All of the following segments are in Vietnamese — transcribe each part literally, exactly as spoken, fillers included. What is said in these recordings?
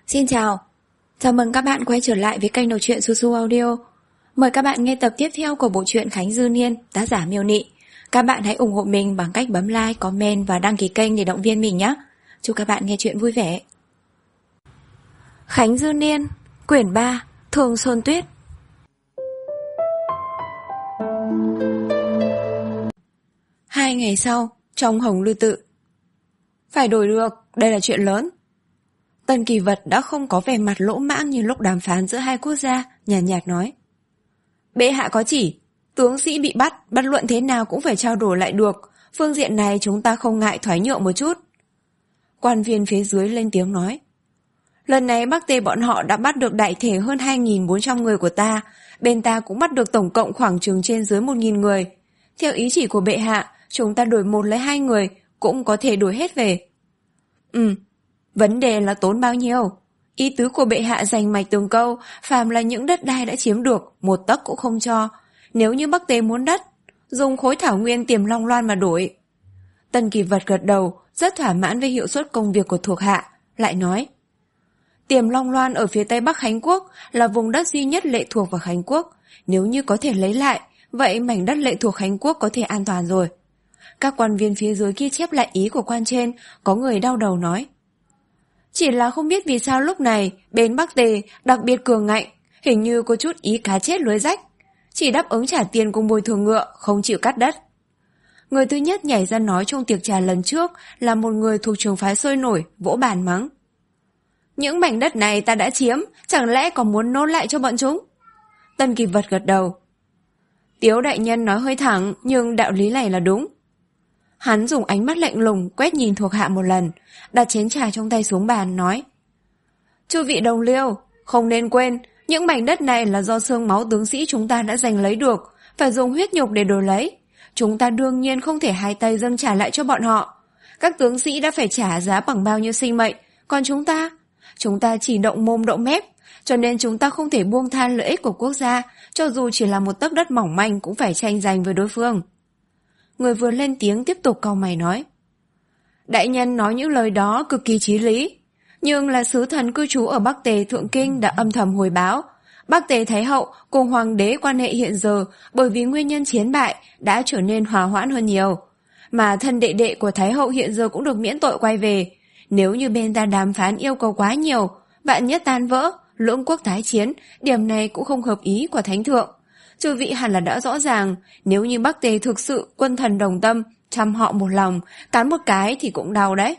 Xin chào, chào mừng các bạn quay trở lại với kênh đọc truyện Su Su Audio. Mời các bạn nghe tập tiếp theo của bộ truyện Khánh Dư Niên, tác giả Miêu Nị. Các bạn hãy ủng hộ mình bằng cách bấm like, comment và đăng ký kênh để động viên mình nhé. Chúc các bạn nghe truyện vui vẻ. Khánh Dư Niên, quyển ba, Thường Xuân Tuyết. Hai ngày sau, trong Hồng Lư Tự. Phải đổi được, đây là chuyện lớn. Tần Kỳ Vật đã không có vẻ mặt lỗ mãng như lúc đàm phán giữa hai quốc gia, nhàn nhạt, nhạt nói. Bệ hạ có chỉ, tướng sĩ bị bắt, bất luận thế nào cũng phải trao đổi lại được, phương diện này chúng ta không ngại thoái nhượng một chút. Quan viên phía dưới lên tiếng nói. Lần này Bắc Tề bọn họ đã bắt được đại thể hơn hai nghìn bốn trăm người của ta, bên ta cũng bắt được tổng cộng khoảng chừng trên dưới một nghìn người. Theo ý chỉ của bệ hạ, chúng ta đổi một lấy hai người, cũng có thể đổi hết về. Ừ. Vấn đề là tốn bao nhiêu? Ý tứ của bệ hạ dành mạch từng câu, phàm là những đất đai đã chiếm được, một tấc cũng không cho. Nếu như Bắc Tề muốn đất, dùng khối thảo nguyên Tiềm Long Loan mà đổi. Tần Kỳ Vật gật đầu, rất thỏa mãn với hiệu suất công việc của thuộc hạ, lại nói. Tiềm Long Loan ở phía tây bắc Khánh Quốc là vùng đất duy nhất lệ thuộc vào Khánh Quốc. Nếu như có thể lấy lại, vậy mảnh đất lệ thuộc Khánh Quốc có thể an toàn rồi. Các quan viên phía dưới kia chép lại ý của quan trên, có người đau đầu nói. Chỉ là không biết vì sao lúc này bên Bắc Tề đặc biệt cường ngạnh, hình như có chút ý cá chết lưới rách, chỉ đáp ứng trả tiền cùng bồi thường ngựa, không chịu cắt đất. Người thứ nhất nhảy ra nói trong tiệc trà lần trước là một người thuộc trường phái sôi nổi, vỗ bàn mắng. Những mảnh đất này ta đã chiếm, chẳng lẽ còn muốn nốt lại cho bọn chúng? Tần Kỳ Vật gật đầu. Tiếu đại nhân nói hơi thẳng, nhưng đạo lý này là đúng. Hắn dùng ánh mắt lạnh lùng quét nhìn thuộc hạ một lần, đặt chén trà trong tay xuống bàn, nói. Chư vị đồng liêu, không nên quên, những mảnh đất này là do xương máu tướng sĩ chúng ta đã giành lấy được, phải dùng huyết nhục để đổi lấy. Chúng ta đương nhiên không thể hai tay dâng trả lại cho bọn họ. Các tướng sĩ đã phải trả giá bằng bao nhiêu sinh mệnh, còn chúng ta, chúng ta chỉ động mồm động mép, cho nên chúng ta không thể buông tha lợi ích của quốc gia, cho dù chỉ là một tấc đất mỏng manh cũng phải tranh giành với đối phương. Người vừa lên tiếng tiếp tục cau mày nói. Đại nhân nói những lời đó cực kỳ chí lý, nhưng là sứ thần cư trú ở Bắc Tề Thượng Kinh đã âm thầm hồi báo. Bắc Tề Thái Hậu cùng Hoàng đế quan hệ hiện giờ bởi vì nguyên nhân chiến bại đã trở nên hòa hoãn hơn nhiều. Mà thân đệ đệ của Thái Hậu hiện giờ cũng được miễn tội quay về. Nếu như bên ta đàm phán yêu cầu quá nhiều, vạn nhất tan vỡ, lưỡng quốc tái chiến, điểm này cũng không hợp ý của Thánh Thượng. Chư vị hẳn là đã rõ ràng, nếu như Bắc Tề thực sự quân thần đồng tâm, chăm họ một lòng, cán một cái thì cũng đau đấy.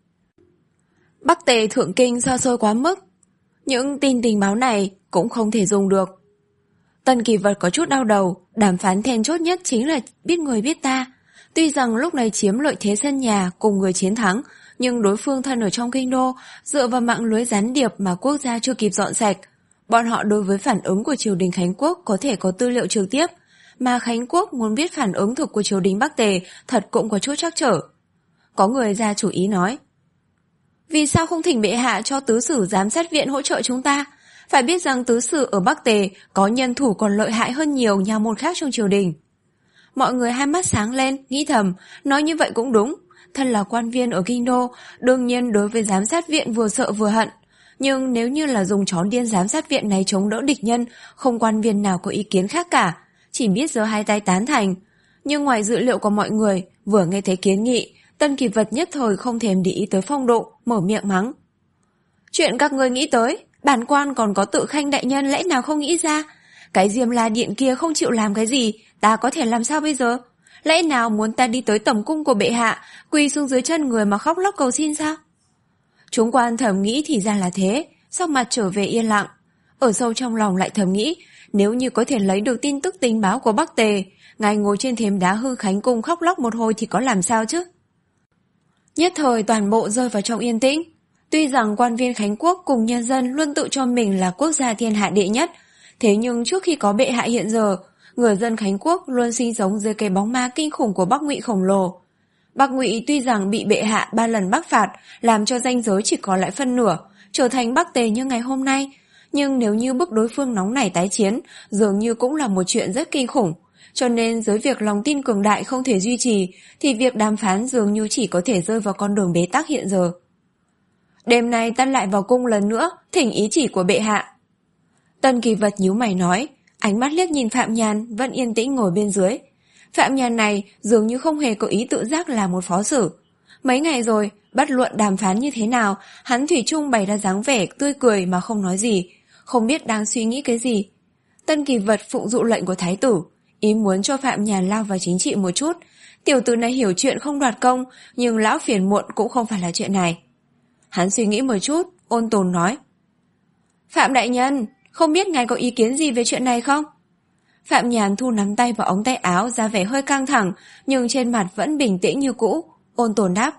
Bắc Tề Thượng Kinh xa xôi quá mức, những tin tình báo này cũng không thể dùng được. Tần Kỳ Vật có chút đau đầu, đàm phán then chốt nhất chính là biết người biết ta. Tuy rằng lúc này chiếm lợi thế sân nhà cùng người chiến thắng, nhưng đối phương thân ở trong kinh đô, dựa vào mạng lưới gián điệp mà quốc gia chưa kịp dọn sạch. Bọn họ đối với phản ứng của triều đình Khánh Quốc có thể có tư liệu trực tiếp, mà Khánh Quốc muốn biết phản ứng thực của triều đình Bắc Tề thật cũng có chút trắc trở. Có người ra chủ ý nói. Vì sao không thỉnh bệ hạ cho tứ sử giám sát viện hỗ trợ chúng ta? Phải biết rằng tứ sử ở Bắc Tề có nhân thủ còn lợi hại hơn nhiều nhà môn khác trong triều đình. Mọi người hai mắt sáng lên, nghĩ thầm, nói như vậy cũng đúng. Thân là quan viên ở kinh đô, đương nhiên đối với giám sát viện vừa sợ vừa hận. Nhưng nếu như là dùng chó điên giám sát viện này chống đỡ địch nhân, không quan viên nào có ý kiến khác cả, chỉ biết giơ hai tay tán thành. Nhưng ngoài dự liệu của mọi người, vừa nghe thấy kiến nghị, Tần Kỳ Vật nhất thời không thèm để ý tới phong độ, mở miệng mắng. Chuyện các ngươi nghĩ tới, bản quan còn có tự khanh đại nhân lẽ nào không nghĩ ra? Cái Diêm La Điện kia không chịu làm cái gì, ta có thể làm sao bây giờ? Lẽ nào muốn ta đi tới tẩm cung của bệ hạ, quỳ xuống dưới chân người mà khóc lóc cầu xin sao? Chúng quan thầm nghĩ thì ra là thế, sắc mặt trở về yên lặng. Ở sâu trong lòng lại thầm nghĩ, nếu như có thể lấy được tin tức tình báo của Bắc Tề, ngài ngồi trên thềm đá Hư Khánh cung khóc lóc một hồi thì có làm sao chứ? Nhất thời toàn bộ rơi vào trong yên tĩnh. Tuy rằng quan viên Khánh Quốc cùng nhân dân luôn tự cho mình là quốc gia thiên hạ đệ nhất, thế nhưng trước khi có bệ hạ hiện giờ, người dân Khánh Quốc luôn sinh sống dưới cái bóng ma kinh khủng của Bắc Ngụy khổng lồ. Bắc Ngụy tuy rằng bị bệ hạ ba lần bắc phạt, làm cho ranh giới chỉ còn lại phân nửa, trở thành Bắc Tề như ngày hôm nay, nhưng nếu như bức đối phương nóng nảy tái chiến, dường như cũng là một chuyện rất kinh khủng. Cho nên dưới việc lòng tin cường đại không thể duy trì, thì việc đàm phán dường như chỉ có thể rơi vào con đường bế tắc hiện giờ. Đêm nay ta lại vào cung lần nữa, thỉnh ý chỉ của bệ hạ. Tân Kỳ Vật nhíu mày nói, ánh mắt liếc nhìn Phạm Nhàn vẫn yên tĩnh ngồi bên dưới. Phạm Nhàn này dường như không hề có ý tự giác là một phó sử. Mấy ngày rồi, bất luận đàm phán như thế nào, hắn thủy chung bày ra dáng vẻ tươi cười mà không nói gì, không biết đang suy nghĩ cái gì. Tân Kỳ Vật phụng dụ lệnh của thái tử, ý muốn cho Phạm Nhàn lao vào chính trị một chút. Tiểu tử này hiểu chuyện không đoạt công, nhưng lão phiền muộn cũng không phải là chuyện này. Hắn suy nghĩ một chút, ôn tồn nói, Phạm đại nhân, không biết ngài có ý kiến gì về chuyện này không? Phạm Nhàn thu nắm tay vào ống tay áo, ra vẻ hơi căng thẳng, nhưng trên mặt vẫn bình tĩnh như cũ. Ôn tồn đáp,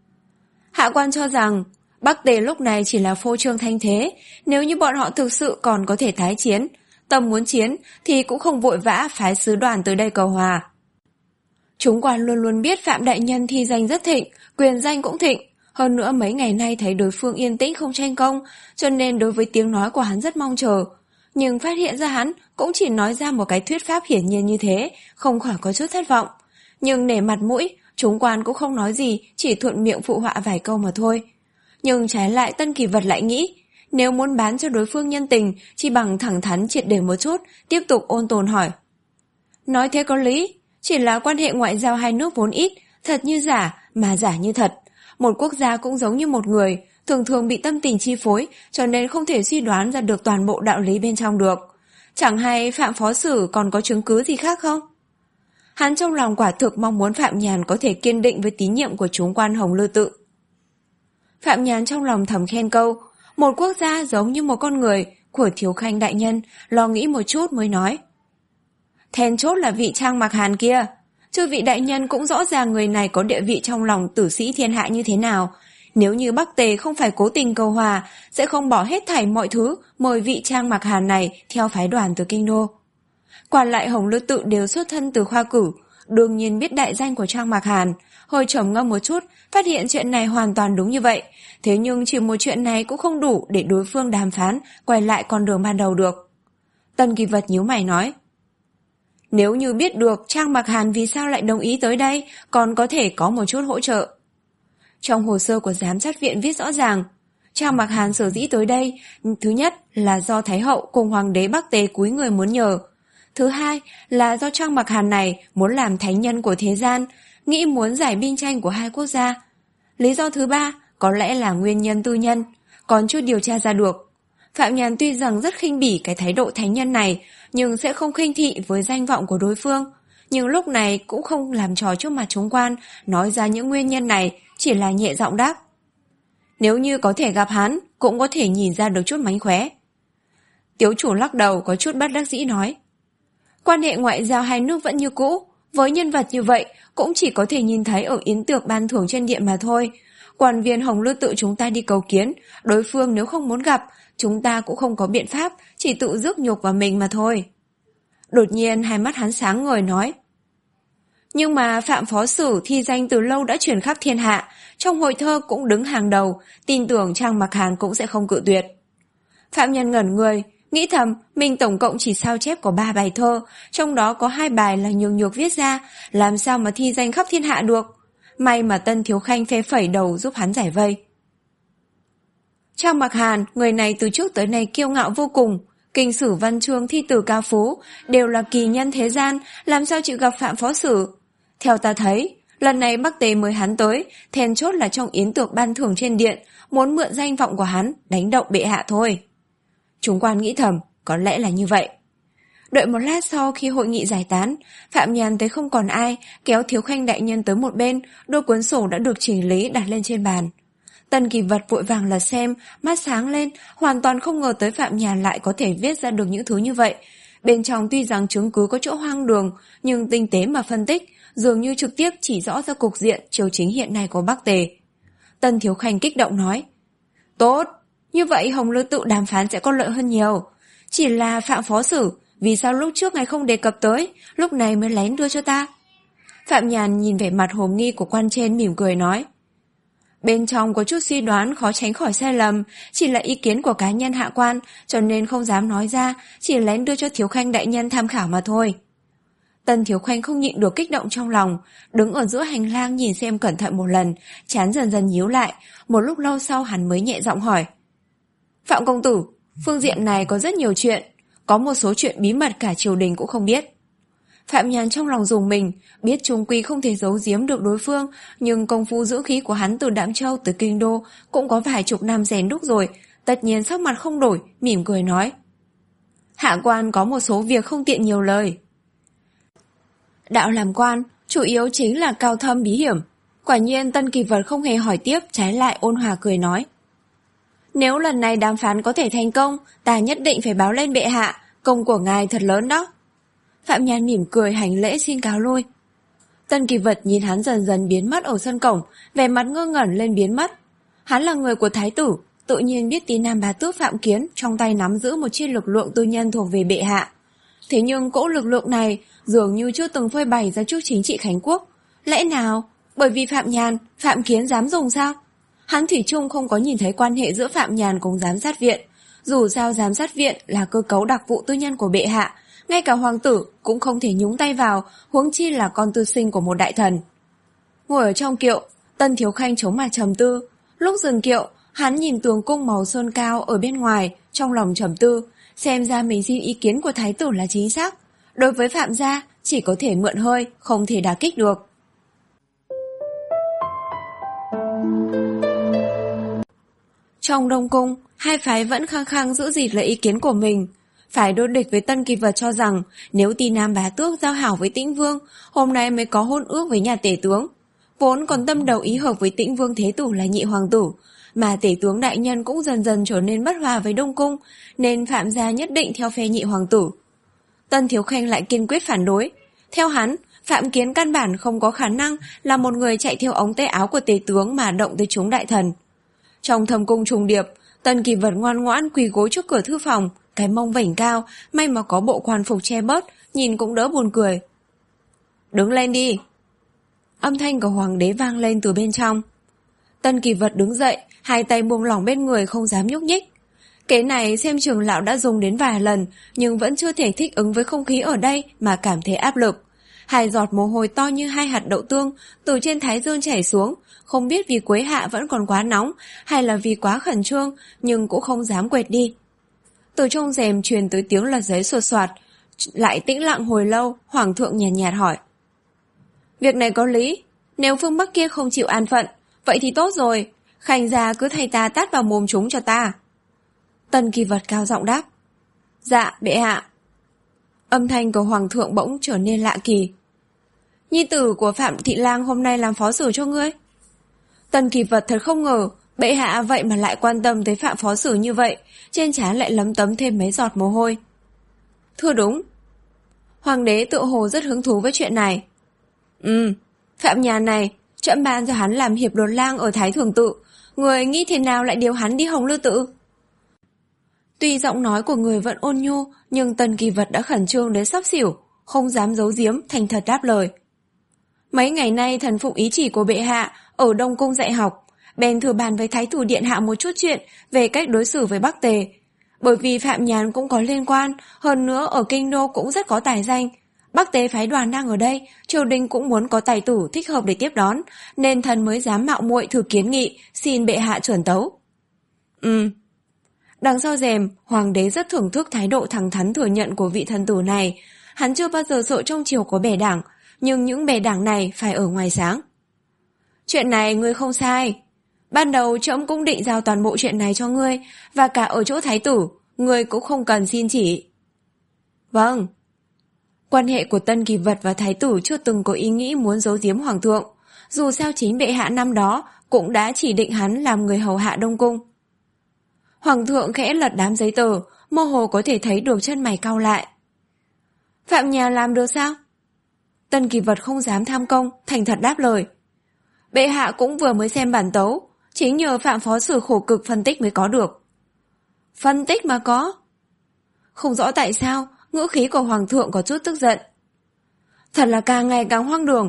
hạ quan cho rằng Bắc Tề lúc này chỉ là phô trương thanh thế. Nếu như bọn họ thực sự còn có thể tái chiến, tâm muốn chiến thì cũng không vội vã phái sứ đoàn tới đây cầu hòa. Chúng quan luôn luôn biết Phạm đại nhân thi danh rất thịnh, quyền danh cũng thịnh. Hơn nữa mấy ngày nay thấy đối phương yên tĩnh không tranh công, cho nên đối với tiếng nói của hắn rất mong chờ. Nhưng phát hiện ra hắn cũng chỉ nói ra một cái thuyết pháp hiển nhiên như thế, không khỏi có chút thất vọng. Nhưng nể mặt mũi, chúng quan cũng không nói gì, chỉ thuận miệng phụ họa vài câu mà thôi. Nhưng trái lại Tân Kỳ Vật lại nghĩ, nếu muốn bán cho đối phương nhân tình, chỉ bằng thẳng thắn triệt để một chút, tiếp tục ôn tồn hỏi. Nói thế có lý, chỉ là quan hệ ngoại giao hai nước vốn ít, thật như giả, mà giả như thật. Một quốc gia cũng giống như một người, thường thường bị tâm tình chi phối, cho nên không thể suy đoán ra được toàn bộ đạo lý bên trong được. Chẳng hay Phạm phó sử còn có chứng cứ gì khác không? Hắn trong lòng quả thực mong muốn Phạm Nhàn có thể kiên định với tín nhiệm của chúng quan Hồng Lư Tự. Phạm Nhàn trong lòng thầm khen câu, một quốc gia giống như một con người, của Thiếu Khanh đại nhân, lo nghĩ một chút mới nói. Then chốt là vị Trang Mặc Hàn kia. Chư vị đại nhân cũng rõ ràng người này có địa vị trong lòng tử sĩ thiên hạ như thế nào. Nếu như Bắc Tề không phải cố tình cầu hòa, sẽ không bỏ hết thảy mọi thứ mời vị Trang Mặc Hàn này theo phái đoàn từ kinh đô. Còn lại Hồng Lư Tự đều xuất thân từ khoa cử, đương nhiên biết đại danh của Trang Mặc Hàn. Hơi trầm ngâm một chút, phát hiện chuyện này hoàn toàn đúng như vậy. Thế nhưng chỉ một chuyện này cũng không đủ để đối phương đàm phán, quay lại con đường ban đầu được. Tân Kỳ Vật nhíu mày nói. Nếu như biết được Trang Mặc Hàn vì sao lại đồng ý tới đây, còn có thể có một chút hỗ trợ. Trong hồ sơ của giám sát viện viết rõ ràng, Trang Mặc Hàn sở dĩ tới đây, thứ nhất là do Thái hậu cùng Hoàng đế Bắc Tề cúi người muốn nhờ. Thứ hai là do Trang Mặc Hàn này muốn làm thánh nhân của thế gian, nghĩ muốn giải binh tranh của hai quốc gia. Lý do thứ ba có lẽ là nguyên nhân tư nhân, còn chưa điều tra ra được. Phạm Nhàn tuy rằng rất khinh bỉ cái thái độ thánh nhân này, nhưng sẽ không khinh thị với danh vọng của đối phương. Nhưng lúc này cũng không làm trò trước mặt chúng quan, nói ra những nguyên nhân này, chỉ là nhẹ giọng đáp. Nếu như có thể gặp hắn, cũng có thể nhìn ra được chút mánh khóe. Tiếu chủ lắc đầu có chút bất đắc dĩ nói. Quan hệ ngoại giao hai nước vẫn như cũ, với nhân vật như vậy cũng chỉ có thể nhìn thấy ở yến tiệc ban thưởng trên điện mà thôi. Quan viên Hồng Lư Tự chúng ta đi cầu kiến, đối phương nếu không muốn gặp, chúng ta cũng không có biện pháp, chỉ tự rước nhục vào mình mà thôi. Đột nhiên hai mắt hắn sáng ngời nói. Nhưng mà Phạm phó sử thi danh từ lâu đã truyền khắp thiên hạ, trong hội thơ cũng đứng hàng đầu, tin tưởng Trang Mặc Hàn cũng sẽ không cự tuyệt. Phạm Nhân ngẩn người, nghĩ thầm mình tổng cộng chỉ sao chép có ba bài thơ, trong đó có hai bài là Nhường Nhược viết ra, làm sao mà thi danh khắp thiên hạ được. May mà Tân Thiếu Khanh phe phẩy đầu giúp hắn giải vây. Trang Mặc Hàn, người này từ trước tới nay kiêu ngạo vô cùng, kinh sử văn chương thi từ cao phú, đều là kỳ nhân thế gian, làm sao chịu gặp Phạm phó sử. Theo ta thấy, lần này Bắc Tề mời hắn tới, then chốt là trong yến tiệc ban thưởng trên điện, muốn mượn danh vọng của hắn, đánh động bệ hạ thôi. Chúng quan nghĩ thầm, có lẽ là như vậy. Đợi một lát sau khi hội nghị giải tán, Phạm Nhàn thấy không còn ai, kéo Thiếu Khanh đại nhân tới một bên, đôi cuốn sổ đã được chỉnh lý đặt lên trên bàn. Tân Kỳ Vật vội vàng lật xem, mắt sáng lên, hoàn toàn không ngờ tới Phạm Nhàn lại có thể viết ra được những thứ như vậy. Bên trong tuy rằng chứng cứ có chỗ hoang đường, nhưng tinh tế mà phân tích, dường như trực tiếp chỉ rõ ra cục diện triều chính hiện nay của Bắc Tề. Tân Thiếu Khanh kích động nói, tốt, như vậy Hồng Lư Tự đàm phán sẽ có lợi hơn nhiều. Chỉ là Phạm phó sử, vì sao lúc trước ngài không đề cập tới, lúc này mới lén đưa cho ta? Phạm Nhàn nhìn vẻ mặt hồ nghi của quan trên mỉm cười nói, bên trong có chút suy đoán khó tránh khỏi sai lầm, chỉ là ý kiến của cá nhân hạ quan, cho nên không dám nói ra, chỉ lén đưa cho Thiếu Khanh đại nhân tham khảo mà thôi. Tân Thiếu Khanh không nhịn được kích động trong lòng, đứng ở giữa hành lang nhìn xem cẩn thận một lần, trán dần dần nhíu lại, một lúc lâu sau hắn mới nhẹ giọng hỏi. Phạm công tử, phương diện này có rất nhiều chuyện, có một số chuyện bí mật cả triều đình cũng không biết. Phạm Nhàn trong lòng rùng mình, biết chung quy không thể giấu giếm được đối phương, nhưng công phu dưỡng khí của hắn từ Đạm Châu tới Kinh Đô cũng có vài chục năm rèn đúc rồi, tất nhiên sắc mặt không đổi, mỉm cười nói. Hạ quan có một số việc không tiện nhiều lời. Đạo làm quan, chủ yếu chính là cao thâm bí hiểm. Quả nhiên Tân Kỳ Vật không hề hỏi tiếp, trái lại ôn hòa cười nói. Nếu lần này đàm phán có thể thành công, ta nhất định phải báo lên bệ hạ, công của ngài thật lớn đó. Phạm Nhàn mỉm cười hành lễ xin cáo lui. Tân Kỳ Vật nhìn hắn dần dần biến mất ở sân cổng, vẻ mặt ngơ ngẩn lên biến mất. Hắn là người của thái tử, tự nhiên biết tí nam bá tước Phạm Kiến trong tay nắm giữ một chi lực lượng tư nhân thuộc về bệ hạ. Thế nhưng cỗ lực lượng này dường như chưa từng phơi bày ra trước chính trị Khánh Quốc. Lẽ nào bởi vì Phạm Nhàn, Phạm Kiến dám dùng sao? Hắn thủy chung không có nhìn thấy quan hệ giữa Phạm Nhàn cùng giám sát viện. Dù sao giám sát viện là cơ cấu đặc vụ tư nhân của bệ hạ, ngay cả hoàng tử cũng không thể nhúng tay vào, huống chi là con tư sinh của một đại thần. Ngồi ở trong kiệu, Tân Thiếu Khanh chống mặt trầm tư. Lúc dừng kiệu, hắn nhìn tường cung màu sơn cao ở bên ngoài, trong lòng trầm tư, xem ra mình xin ý kiến của thái tử là chính xác. Đối với Phạm gia, chỉ có thể mượn hơi, không thể đả kích được. Trong Đông Cung, hai phái vẫn khăng khăng giữ gìn lấy ý kiến của mình. Phái đối địch với Tân Kỳ Vật cho rằng nếu Ti Nam bá tước giao hảo với Tĩnh Vương, hôm nay mới có hôn ước với nhà tể tướng. Vốn còn tâm đầu ý hợp với Tĩnh Vương Thế Tử là nhị hoàng tử, mà tể tướng đại nhân cũng dần dần trở nên bất hòa với Đông Cung, nên Phạm gia nhất định theo phe nhị hoàng tử. Tân Thiếu Khanh lại kiên quyết phản đối. Theo hắn, Phạm Kiến căn bản không có khả năng là một người chạy theo ống tay áo của tể tướng mà động tới chúng đại thần. Trong thầm cung trùng điệp, Tân Kỳ Vật ngoan ngoãn quỳ gối trước cửa thư phòng, cái mông vểnh cao, may mà có bộ quan phục che bớt, nhìn cũng đỡ buồn cười. Đứng lên đi. Âm thanh của hoàng đế vang lên từ bên trong. Tân Kỳ Vật đứng dậy, hai tay buông lỏng bên người không dám nhúc nhích. Cái này xem chừng lão đã dùng đến vài lần, nhưng vẫn chưa thể thích ứng với không khí ở đây mà cảm thấy áp lực. Hai giọt mồ hôi to như hai hạt đậu tương từ trên thái dương chảy xuống, không biết vì Quế Hạ vẫn còn quá nóng hay là vì quá khẩn trương, nhưng cũng không dám quệt đi. Từ trong rèm truyền tới tiếng lật giấy sột soạt, lại tĩnh lặng hồi lâu, hoàng thượng nhàn nhạt, nhạt hỏi. Việc này có lý, nếu phương Bắc kia không chịu an phận, vậy thì tốt rồi, Khanh gia cứ thay ta tát vào mồm chúng cho ta. Tân Kỳ Vật cao giọng đáp. Dạ, bệ hạ. Âm thanh của hoàng thượng bỗng trở nên lạ kỳ. Nhi tử của Phạm Thị Lang hôm nay làm phó sử cho ngươi. Tân Kỳ Vật thật không ngờ, bệ hạ vậy mà lại quan tâm tới Phạm phó sử như vậy, trên trán lại lấm tấm thêm mấy giọt mồ hôi. Thưa đúng. Hoàng đế tự hồ rất hứng thú với chuyện này. Ừ, Phạm Nhàn này, trẫm ban cho hắn làm hiệp đồn lang ở Thái Thường Tự, người nghĩ thế nào lại điều hắn đi Hồng Lư Tự? Tuy giọng nói của người vẫn ôn nhu, nhưng Tân Kỳ Vật đã khẩn trương đến sắp xỉu, không dám giấu giếm, thành thật đáp lời. Mấy ngày nay thần phụng ý chỉ của bệ hạ ở Đông Cung dạy học, bèn thừa bàn với Thái tử điện hạ một chút chuyện về cách đối xử với Bắc Tề. Bởi vì Phạm Nhàn cũng có liên quan, hơn nữa ở Kinh Đô cũng rất có tài danh. Bắc Tề phái đoàn đang ở đây, triều đình cũng muốn có tài tử thích hợp để tiếp đón, nên thần mới dám mạo muội thử kiến nghị, xin bệ hạ chuẩn tấu. Ừ. Đằng sau rèm, hoàng đế rất thưởng thức thái độ thẳng thắn thừa nhận của vị thần tử này. Hắn chưa bao giờ sợ trong triều có bè đảng, nhưng những bè đảng này phải ở ngoài sáng. Chuyện này ngươi không sai. Ban đầu trẫm cũng định giao toàn bộ chuyện này cho ngươi, và cả ở chỗ thái tử, ngươi cũng không cần xin chỉ. Vâng. Quan hệ của Tân Kỳ Vật và thái tử chưa từng có ý nghĩ muốn giấu giếm hoàng thượng. Dù sao chính bệ hạ năm đó cũng đã chỉ định hắn làm người hầu hạ Đông Cung. Hoàng thượng khẽ lật đám giấy tờ, mơ hồ có thể thấy được chân mày cau lại. Phạm Nhàn làm được sao? Tân Kỳ Vật không dám tham công, thành thật đáp lời. Bệ hạ cũng vừa mới xem bản tấu, chính nhờ Phạm phó sử khổ cực phân tích mới có được. Phân tích mà có? Không rõ tại sao, ngữ khí của hoàng thượng có chút tức giận. Thật là càng ngày càng hoang đường.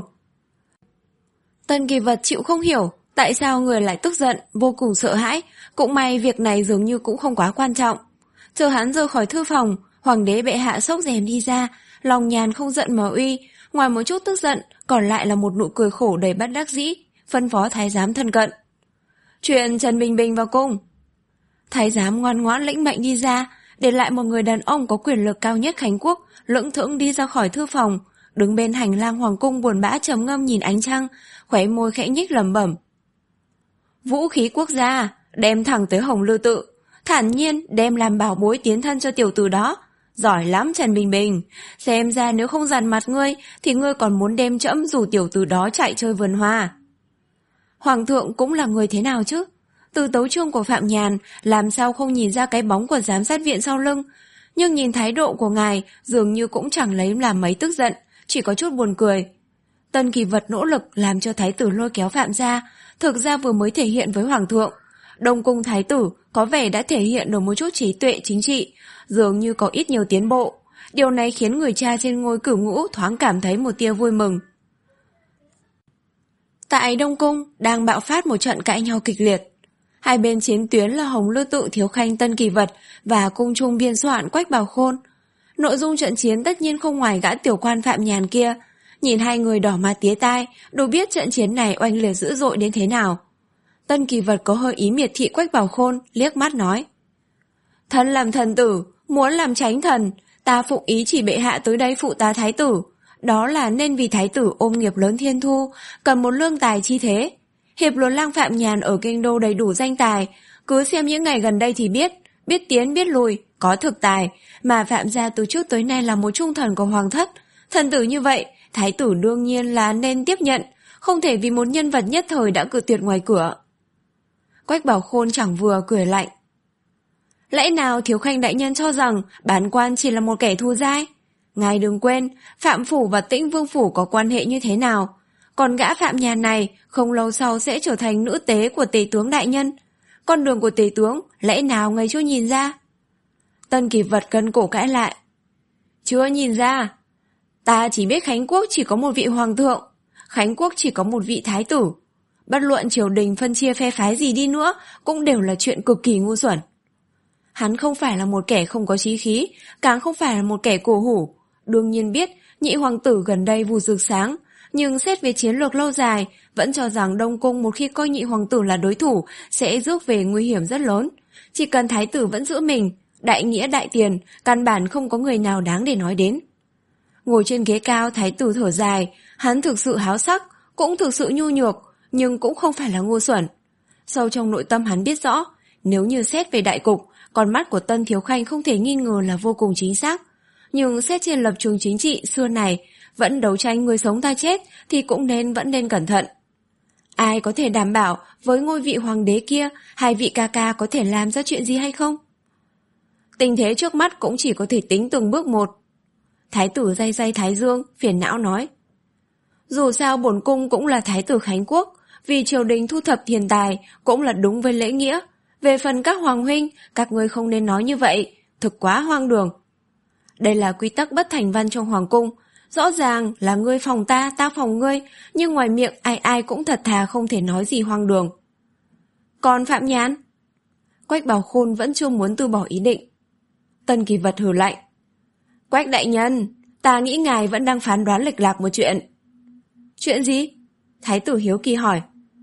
Tân Kỳ Vật chịu không hiểu tại sao người lại tức giận, vô cùng sợ hãi. Cũng may việc này dường như cũng không quá quan trọng. Chờ hắn rời khỏi thư phòng, hoàng đế bệ hạ xốc rèm đi ra, Lòng nhàn không giận mà uy, ngoài một chút tức giận, còn lại là một nụ cười khổ đầy bất đắc dĩ, phân phó thái giám thân cận. Chuyện Trần Bình Bình vào cung. Thái giám ngoan ngoãn lĩnh mệnh đi ra, để lại một người đàn ông có quyền lực cao nhất Khánh Quốc, lững thững đi ra khỏi thư phòng, đứng bên hành lang hoàng cung buồn bã trầm ngâm nhìn ánh trăng, khóe môi khẽ nhích lẩm bẩm. Vũ khí quốc gia, đem thẳng tới Hồng Lư Tự, thản nhiên đem làm bảo bối tiến thân cho tiểu tử đó. Giỏi lắm Trần Bình Bình, xem ra nếu không dằn mặt ngươi thì ngươi còn muốn đem trẫm rủ tiểu tử đó chạy chơi vườn hoa. Hoàng thượng cũng là người thế nào chứ? Từ tấu chương của Phạm Nhàn làm sao không nhìn ra cái bóng của giám sát viện sau lưng, nhưng nhìn thái độ của ngài dường như cũng chẳng lấy làm mấy tức giận, chỉ có chút buồn cười. Tân Kỳ Vật nỗ lực làm cho thái tử lôi kéo Phạm gia, thực ra vừa mới thể hiện với Hoàng thượng. Đông cung thái tử có vẻ đã thể hiện được một chút trí tuệ chính trị, dường như có ít nhiều tiến bộ. Điều này khiến người cha trên ngôi cửu ngũ thoáng cảm thấy một tia vui mừng. Tại Đông Cung đang bạo phát một trận cãi nhau kịch liệt. Hai bên chiến tuyến là Hồng Lư Tự Thiếu Khanh Tân Kỳ Vật và cung trung biên soạn Quách Bảo Khôn. Nội dung trận chiến tất nhiên không ngoài gã tiểu quan Phạm Nhàn kia. Nhìn hai người đỏ mặt tía tai, đủ biết trận chiến này oanh liệt dữ dội đến thế nào. Tân Kỳ Vật có hơi ý miệt thị Quách Bảo Khôn, liếc mắt nói. Thân làm thần tử, muốn làm chánh thần, ta phụng ý chỉ bệ hạ tới đây phụ tá thái tử. Đó là nên vì thái tử ôm nghiệp lớn thiên thu, cần một lương tài chi thế. Hiệp luật lang Phạm Nhàn ở kinh đô đầy đủ danh tài, cứ xem những ngày gần đây thì biết, biết tiến biết lùi, có thực tài, mà Phạm gia từ trước tới nay là một trung thần của hoàng thất. Thần tử như vậy, thái tử đương nhiên là nên tiếp nhận, không thể vì một nhân vật nhất thời đã cự tuyệt ngoài cửa. Quách Bảo Khôn chẳng vừa cười lạnh. Lẽ nào Thiếu Khanh đại nhân cho rằng bản quan chỉ là một kẻ thù dai? Ngài đừng quên, Phạm Phủ và Tĩnh Vương Phủ có quan hệ như thế nào. Còn gã Phạm Nhàn này không lâu sau sẽ trở thành nữ tế của Tề tướng đại nhân. Con đường của Tề tướng lẽ nào ngài chưa nhìn ra? Tân Kỳ Vật cân cổ cãi lại. Chưa nhìn ra. Ta chỉ biết Khánh Quốc chỉ có một vị hoàng thượng, Khánh Quốc chỉ có một vị thái tử. Bất luận triều đình phân chia phe phái gì đi nữa cũng đều là chuyện cực kỳ ngu xuẩn. Hắn không phải là một kẻ không có chí khí, càng không phải là một kẻ cổ hủ. Đương nhiên biết nhị hoàng tử gần đây vụt rực sáng, nhưng xét về chiến lược lâu dài, vẫn cho rằng Đông Cung một khi coi nhị hoàng tử là đối thủ sẽ rước về nguy hiểm rất lớn. Chỉ cần thái tử vẫn giữ mình, đại nghĩa đại tiền, căn bản không có người nào đáng để nói đến. Ngồi trên ghế cao, thái tử thở dài, hắn thực sự háo sắc, cũng thực sự nhu nhược, nhưng cũng không phải là ngu xuẩn. Sâu trong nội tâm hắn biết rõ, nếu như xét về đại cục, con mắt của Tân Thiếu Khanh không thể nghi ngờ là vô cùng chính xác. Nhưng xét trên lập trường chính trị xưa này, vẫn đấu tranh người sống ta chết thì cũng nên vẫn nên cẩn thận. Ai có thể đảm bảo với ngôi vị hoàng đế kia, hai vị ca ca có thể làm ra chuyện gì hay không? Tình thế trước mắt cũng chỉ có thể tính từng bước một. Thái tử day day thái dương, phiền não nói. Dù sao bổn cung cũng là thái tử Khánh Quốc, vì triều đình thu thập tiền tài cũng là đúng với lễ nghĩa. Về phần các hoàng huynh, các ngươi không nên nói như vậy, thực quá hoang đường. Đây là quy tắc bất thành văn trong hoàng cung. Rõ ràng là ngươi phòng ta, ta phòng ngươi, nhưng ngoài miệng ai ai cũng thật thà không thể nói gì hoang đường. Còn Phạm Nhàn? Quách Bảo Khôn vẫn chưa muốn từ bỏ ý định. Tân Kỳ Vật hừ lạnh. Quách đại nhân, ta nghĩ ngài vẫn đang phán đoán lệch lạc một chuyện. Chuyện gì? Thái tử hiếu kỳ hỏi.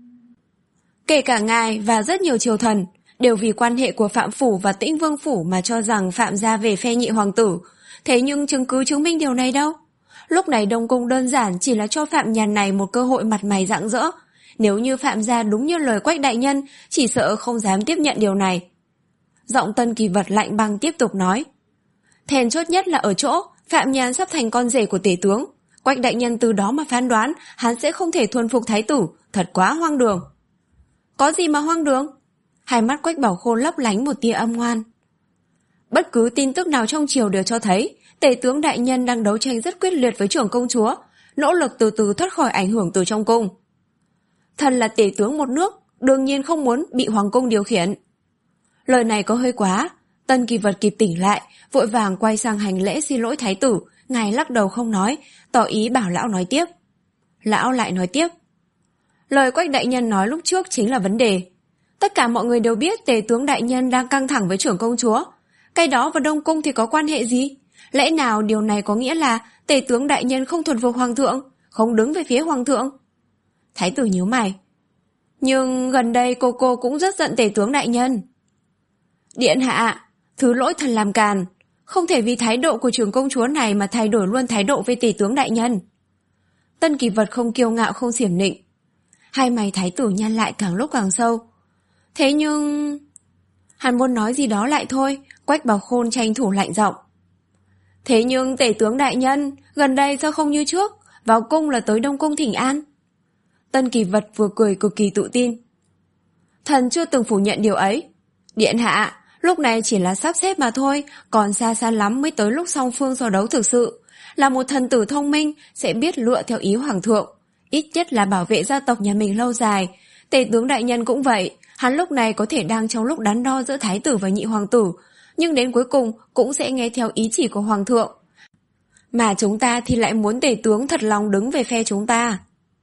Kể cả ngài và rất nhiều triều thần đều vì quan hệ của Phạm Phủ và Tĩnh Vương Phủ mà cho rằng Phạm gia về phe nhị hoàng tử. Thế nhưng chứng cứ chứng minh điều này đâu? Lúc này Đông Cung đơn giản chỉ là cho Phạm Nhàn này một cơ hội mặt mày rạng rỡ. Nếu như Phạm gia đúng như lời Quách đại nhân, chỉ sợ không dám tiếp nhận điều này. Giọng Tân Kỳ Vật lạnh băng tiếp tục nói. Then chốt nhất là ở chỗ Phạm Nhàn sắp thành con rể của tể tướng. Quách đại nhân từ đó mà phán đoán hắn sẽ không thể thuần phục thái tử, thật quá hoang đường. Có gì mà hoang đường? Hai mắt Quách Bảo Khôn lấp lánh một tia âm ngoan. Bất cứ tin tức nào trong triều đều cho thấy tể tướng đại nhân đang đấu tranh rất quyết liệt với trưởng công chúa, nỗ lực từ từ thoát khỏi ảnh hưởng từ trong cung. Thần là tể tướng một nước, đương nhiên không muốn bị hoàng cung điều khiển. Lời này có hơi quá. Tân Kỳ Vật kịp tỉnh lại, vội vàng quay sang hành lễ xin lỗi thái tử. Ngài lắc đầu không nói, tỏ ý bảo lão nói tiếp. Lão lại nói tiếp. Lời Quách đại nhân nói lúc trước chính là vấn đề. Tất cả mọi người đều biết tể tướng đại nhân đang căng thẳng với trưởng công chúa. Cái đó và Đông Cung thì có quan hệ gì? Lẽ nào điều này có nghĩa là tể tướng đại nhân không thuần phục hoàng thượng, không đứng về phía hoàng thượng? Thái tử nhíu mày. Nhưng gần đây cô cô cũng rất giận tể tướng đại nhân. Điện hạ, thứ lỗi thần làm càn, không thể vì thái độ của trưởng công chúa này mà thay đổi luôn thái độ với tể tướng đại nhân. Tân Kỳ Vật không kiêu ngạo không xiểm nịnh. Hai mày thái tử nhăn lại càng lúc càng sâu. Thế nhưng... Hắn muốn nói gì đó lại thôi, Quách Bảo Khôn tranh thủ lạnh giọng. Thế nhưng tể tướng đại nhân, gần đây sao không như trước, vào cung là tới Đông Cung thỉnh an? Tân Kỳ Vật vừa cười cực kỳ tự tin. Thần chưa từng phủ nhận điều ấy. Điện hạ, lúc này chỉ là sắp xếp mà thôi, còn xa xa lắm mới tới lúc song phương so đấu thực sự. Là một thần tử thông minh, sẽ biết lựa theo ý hoàng thượng. Ít nhất là bảo vệ gia tộc nhà mình lâu dài. Tể tướng đại nhân cũng vậy, hắn lúc này có thể đang trong lúc đắn đo giữa thái tử và nhị hoàng tử, nhưng đến cuối cùng cũng sẽ nghe theo ý chỉ của hoàng thượng. Mà chúng ta thì lại muốn tể tướng thật lòng đứng về phe chúng ta.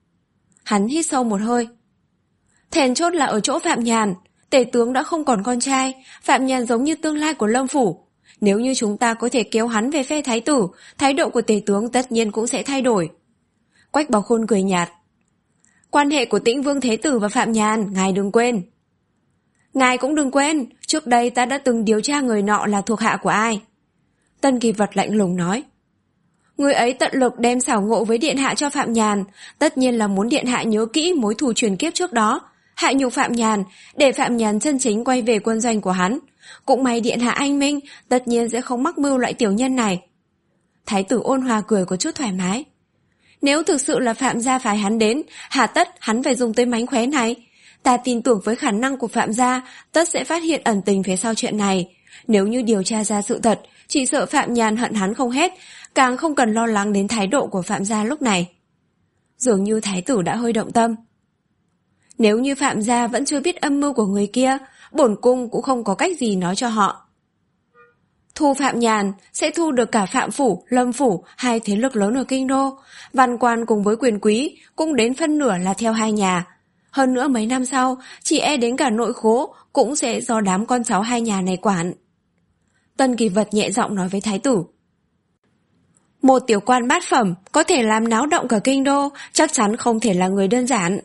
Hắn hít sâu một hơi. Thèn chốt là ở chỗ Phạm Nhàn. Tể tướng đã không còn con trai, Phạm Nhàn giống như tương lai của Lâm Phủ. Nếu như chúng ta có thể kéo hắn về phe thái tử, thái độ của tể tướng tất nhiên cũng sẽ thay đổi. Quách Bảo Khôn cười nhạt. Quan hệ của Tĩnh Vương Thế Tử và Phạm Nhàn, ngài đừng quên. Ngài cũng đừng quên, trước đây ta đã từng điều tra người nọ là thuộc hạ của ai. Tân Kỳ Vật lạnh lùng nói. Người ấy tận lực đem xảo ngộ với điện hạ cho Phạm Nhàn, tất nhiên là muốn điện hạ nhớ kỹ mối thù truyền kiếp trước đó, hạ nhục Phạm Nhàn, để Phạm Nhàn chân chính quay về quân doanh của hắn. Cũng may điện hạ anh minh, tất nhiên sẽ không mắc mưu loại tiểu nhân này. Thái tử ôn hòa cười có chút thoải mái. Nếu thực sự là Phạm gia phái hắn đến, hà tất hắn phải dùng tới mánh khóe này. Ta tin tưởng với khả năng của Phạm gia, tất sẽ phát hiện ẩn tình phía sau chuyện này. Nếu như điều tra ra sự thật, chỉ sợ Phạm Nhàn hận hắn không hết, càng không cần lo lắng đến thái độ của Phạm gia lúc này. Dường như thái tử đã hơi động tâm. Nếu như Phạm gia vẫn chưa biết âm mưu của người kia, bổn cung cũng không có cách gì nói cho họ. Thu Phạm Nhàn sẽ thu được cả Phạm Phủ, Lâm Phủ, hai thế lực lớn ở kinh đô. Văn quan cùng với quyền quý cũng đến phân nửa là theo hai nhà. Hơn nữa mấy năm sau, chỉ e đến cả nội khố cũng sẽ do đám con cháu hai nhà này quản. Tân Kỳ Vật nhẹ giọng nói với thái tử. Một tiểu quan bát phẩm có thể làm náo động cả kinh đô, chắc chắn không thể là người đơn giản.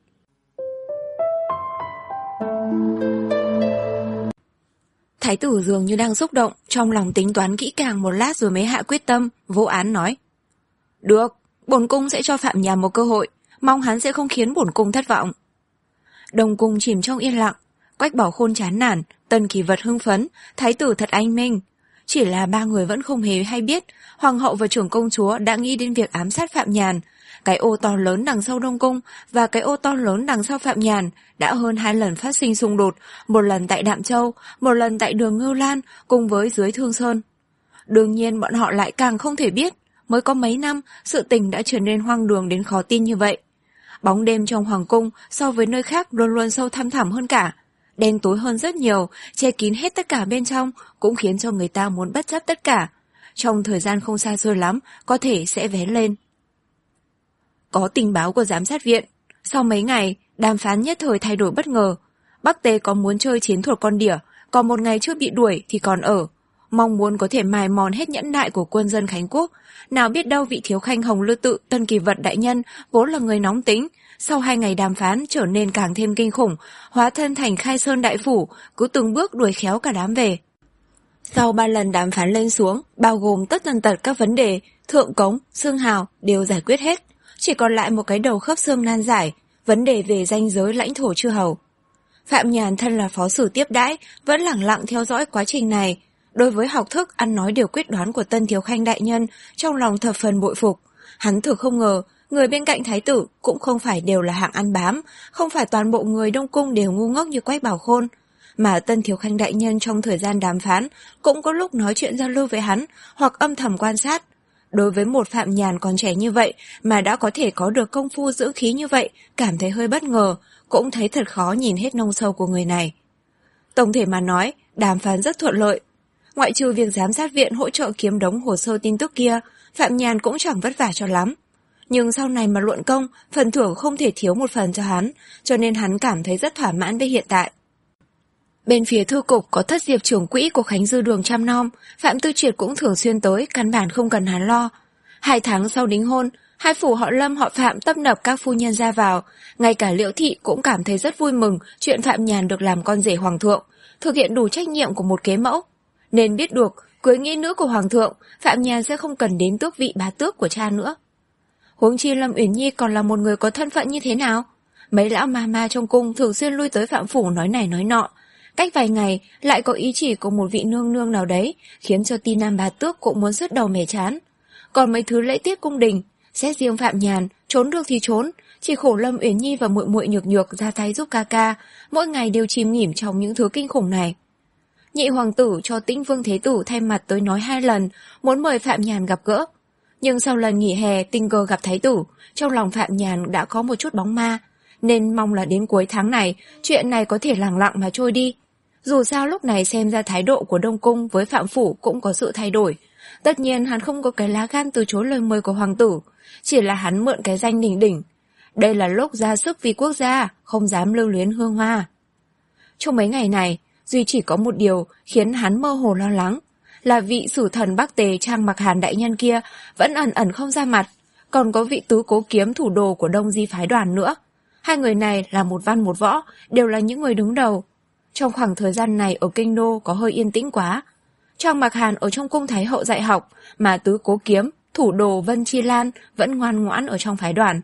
Thái tử dường như đang xúc động, trong lòng tính toán kỹ càng một lát rồi mới hạ quyết tâm, vô án nói. Được, bổn cung sẽ cho Phạm Nhàn một cơ hội, mong hắn sẽ không khiến bổn cung thất vọng. Đông cung chìm trong yên lặng, Quách Bảo Khôn chán nản, Tân Kỳ Vật hưng phấn, thái tử thật anh minh. Chỉ là ba người vẫn không hề hay biết, hoàng hậu và trưởng công chúa đã nghĩ đến việc ám sát Phạm Nhàn. Cái ô to lớn đằng sau Đông Cung và cái ô to lớn đằng sau Phạm Nhàn đã hơn hai lần phát sinh xung đột, một lần tại Đạm Châu, một lần tại đường Ngưu Lan cùng với dưới Thương Sơn. Đương nhiên bọn họ lại càng không thể biết, mới có mấy năm sự tình đã trở nên hoang đường đến khó tin như vậy. Bóng đêm trong hoàng cung so với nơi khác luôn luôn sâu thăm thẳm hơn cả, đen tối hơn rất nhiều, che kín hết tất cả bên trong cũng khiến cho người ta muốn bất chấp tất cả. Trong thời gian không xa xôi lắm, có thể sẽ vén lên. Có tình báo của giám sát viện. Sau mấy ngày, đàm phán nhất thời thay đổi bất ngờ. Bắc Tề có muốn chơi chiến thuật con đỉa, còn một ngày trước bị đuổi thì còn ở. Mong muốn có thể mài mòn hết nhẫn nại của quân dân Khánh Quốc. Nào biết đâu vị thiếu khanh Hồng Lư Tự Tân Kỳ Vật đại nhân vốn là người nóng tính. Sau hai ngày đàm phán trở nên càng thêm kinh khủng, hóa thân thành Khai Sơn đại phủ, cứ từng bước đuổi khéo cả đám về. Sau ba lần đàm phán lên xuống, bao gồm tất tần tật các vấn đề, thượng cống, xương hào đều giải quyết hết. Chỉ còn lại một cái đầu khớp xương nan giải, vấn đề về ranh giới lãnh thổ chư hầu. Phạm Nhàn thân là phó sử tiếp đãi, vẫn lẳng lặng theo dõi quá trình này. Đối với học thức ăn nói điều quyết đoán của Tân Thiếu Khanh đại nhân, trong lòng thập phần bội phục. Hắn thực không ngờ, người bên cạnh thái tử cũng không phải đều là hạng ăn bám, không phải toàn bộ người Đông Cung đều ngu ngốc như Quách Bảo Khôn. Mà Tân Thiếu Khanh đại nhân trong thời gian đàm phán cũng có lúc nói chuyện giao lưu với hắn, hoặc âm thầm quan sát. Đối với một Phạm Nhàn còn trẻ như vậy mà đã có thể có được công phu giữ khí như vậy, cảm thấy hơi bất ngờ, cũng thấy thật khó nhìn hết nông sâu của người này. Tổng thể mà nói, đàm phán rất thuận lợi. Ngoại trừ việc giám sát viện hỗ trợ kiếm đống hồ sơ tin tức kia, Phạm Nhàn cũng chẳng vất vả cho lắm. Nhưng sau này mà luận công, phần thưởng không thể thiếu một phần cho hắn, cho nên hắn cảm thấy rất thỏa mãn với hiện tại. Bên phía thư cục có thất diệp trưởng quỹ của Khánh Dư Đường chăm nom, Phạm Tư Triệt cũng thường xuyên tới, căn bản không cần hắn lo. Hai tháng sau đính hôn, hai phủ họ Lâm họ Phạm tấp nập các phu nhân ra vào, ngay cả Liễu Thị cũng cảm thấy rất vui mừng chuyện Phạm Nhàn được làm con rể hoàng thượng, thực hiện đủ trách nhiệm của một kế mẫu. Nên biết được, cưới nghĩa nữ của hoàng thượng, Phạm Nhàn sẽ không cần đến tước vị bá tước của cha nữa. Huống chi Lâm Uyển Nhi còn là một người có thân phận như thế nào? Mấy lão ma ma trong cung thường xuyên lui tới Phạm phủ nói này nói nọ. Cách vài ngày lại có ý chỉ của một vị nương nương nào đấy, khiến cho Ti Nam bá tước cũng muốn sứt đầu mẻ chán. Còn mấy thứ lễ tiết cung đình, xét riêng Phạm Nhàn, trốn được thì trốn, chỉ khổ Lâm Uyển Nhi và muội muội nhược nhược ra tay giúp ca ca, mỗi ngày đều chìm nghỉm trong những thứ kinh khủng này. Nhị hoàng tử cho Tĩnh Vương Thế Tử thay mặt tới nói hai lần, muốn mời Phạm Nhàn gặp gỡ. Nhưng sau lần nghỉ hè tình cờ gặp Thái tử, trong lòng Phạm Nhàn đã có một chút bóng ma, nên mong là đến cuối tháng này, chuyện này có thể lẳng lặng mà trôi đi. Dù sao lúc này xem ra thái độ của Đông Cung với Phạm Phủ cũng có sự thay đổi. Tất nhiên hắn không có cái lá gan từ chối lời mời của hoàng tử, chỉ là hắn mượn cái danh đỉnh đỉnh. Đây là lúc ra sức vì quốc gia, không dám lưu luyến hương hoa. Trong mấy ngày này, duy chỉ có một điều khiến hắn mơ hồ lo lắng, là vị sử thần Bắc Tề Trang Mặc Hàn đại nhân kia vẫn ẩn ẩn không ra mặt, còn có vị tứ cố kiếm thủ đồ của Đông Di phái đoàn nữa. Hai người này là một văn một võ, đều là những người đứng đầu. Trong khoảng thời gian này ở kinh đô có hơi yên tĩnh quá. Trang Mặc Hàn ở trong cung thái hậu dạy học, mà tứ cố kiếm, thủ đồ Vân Chi Lan vẫn ngoan ngoãn ở trong phái đoàn.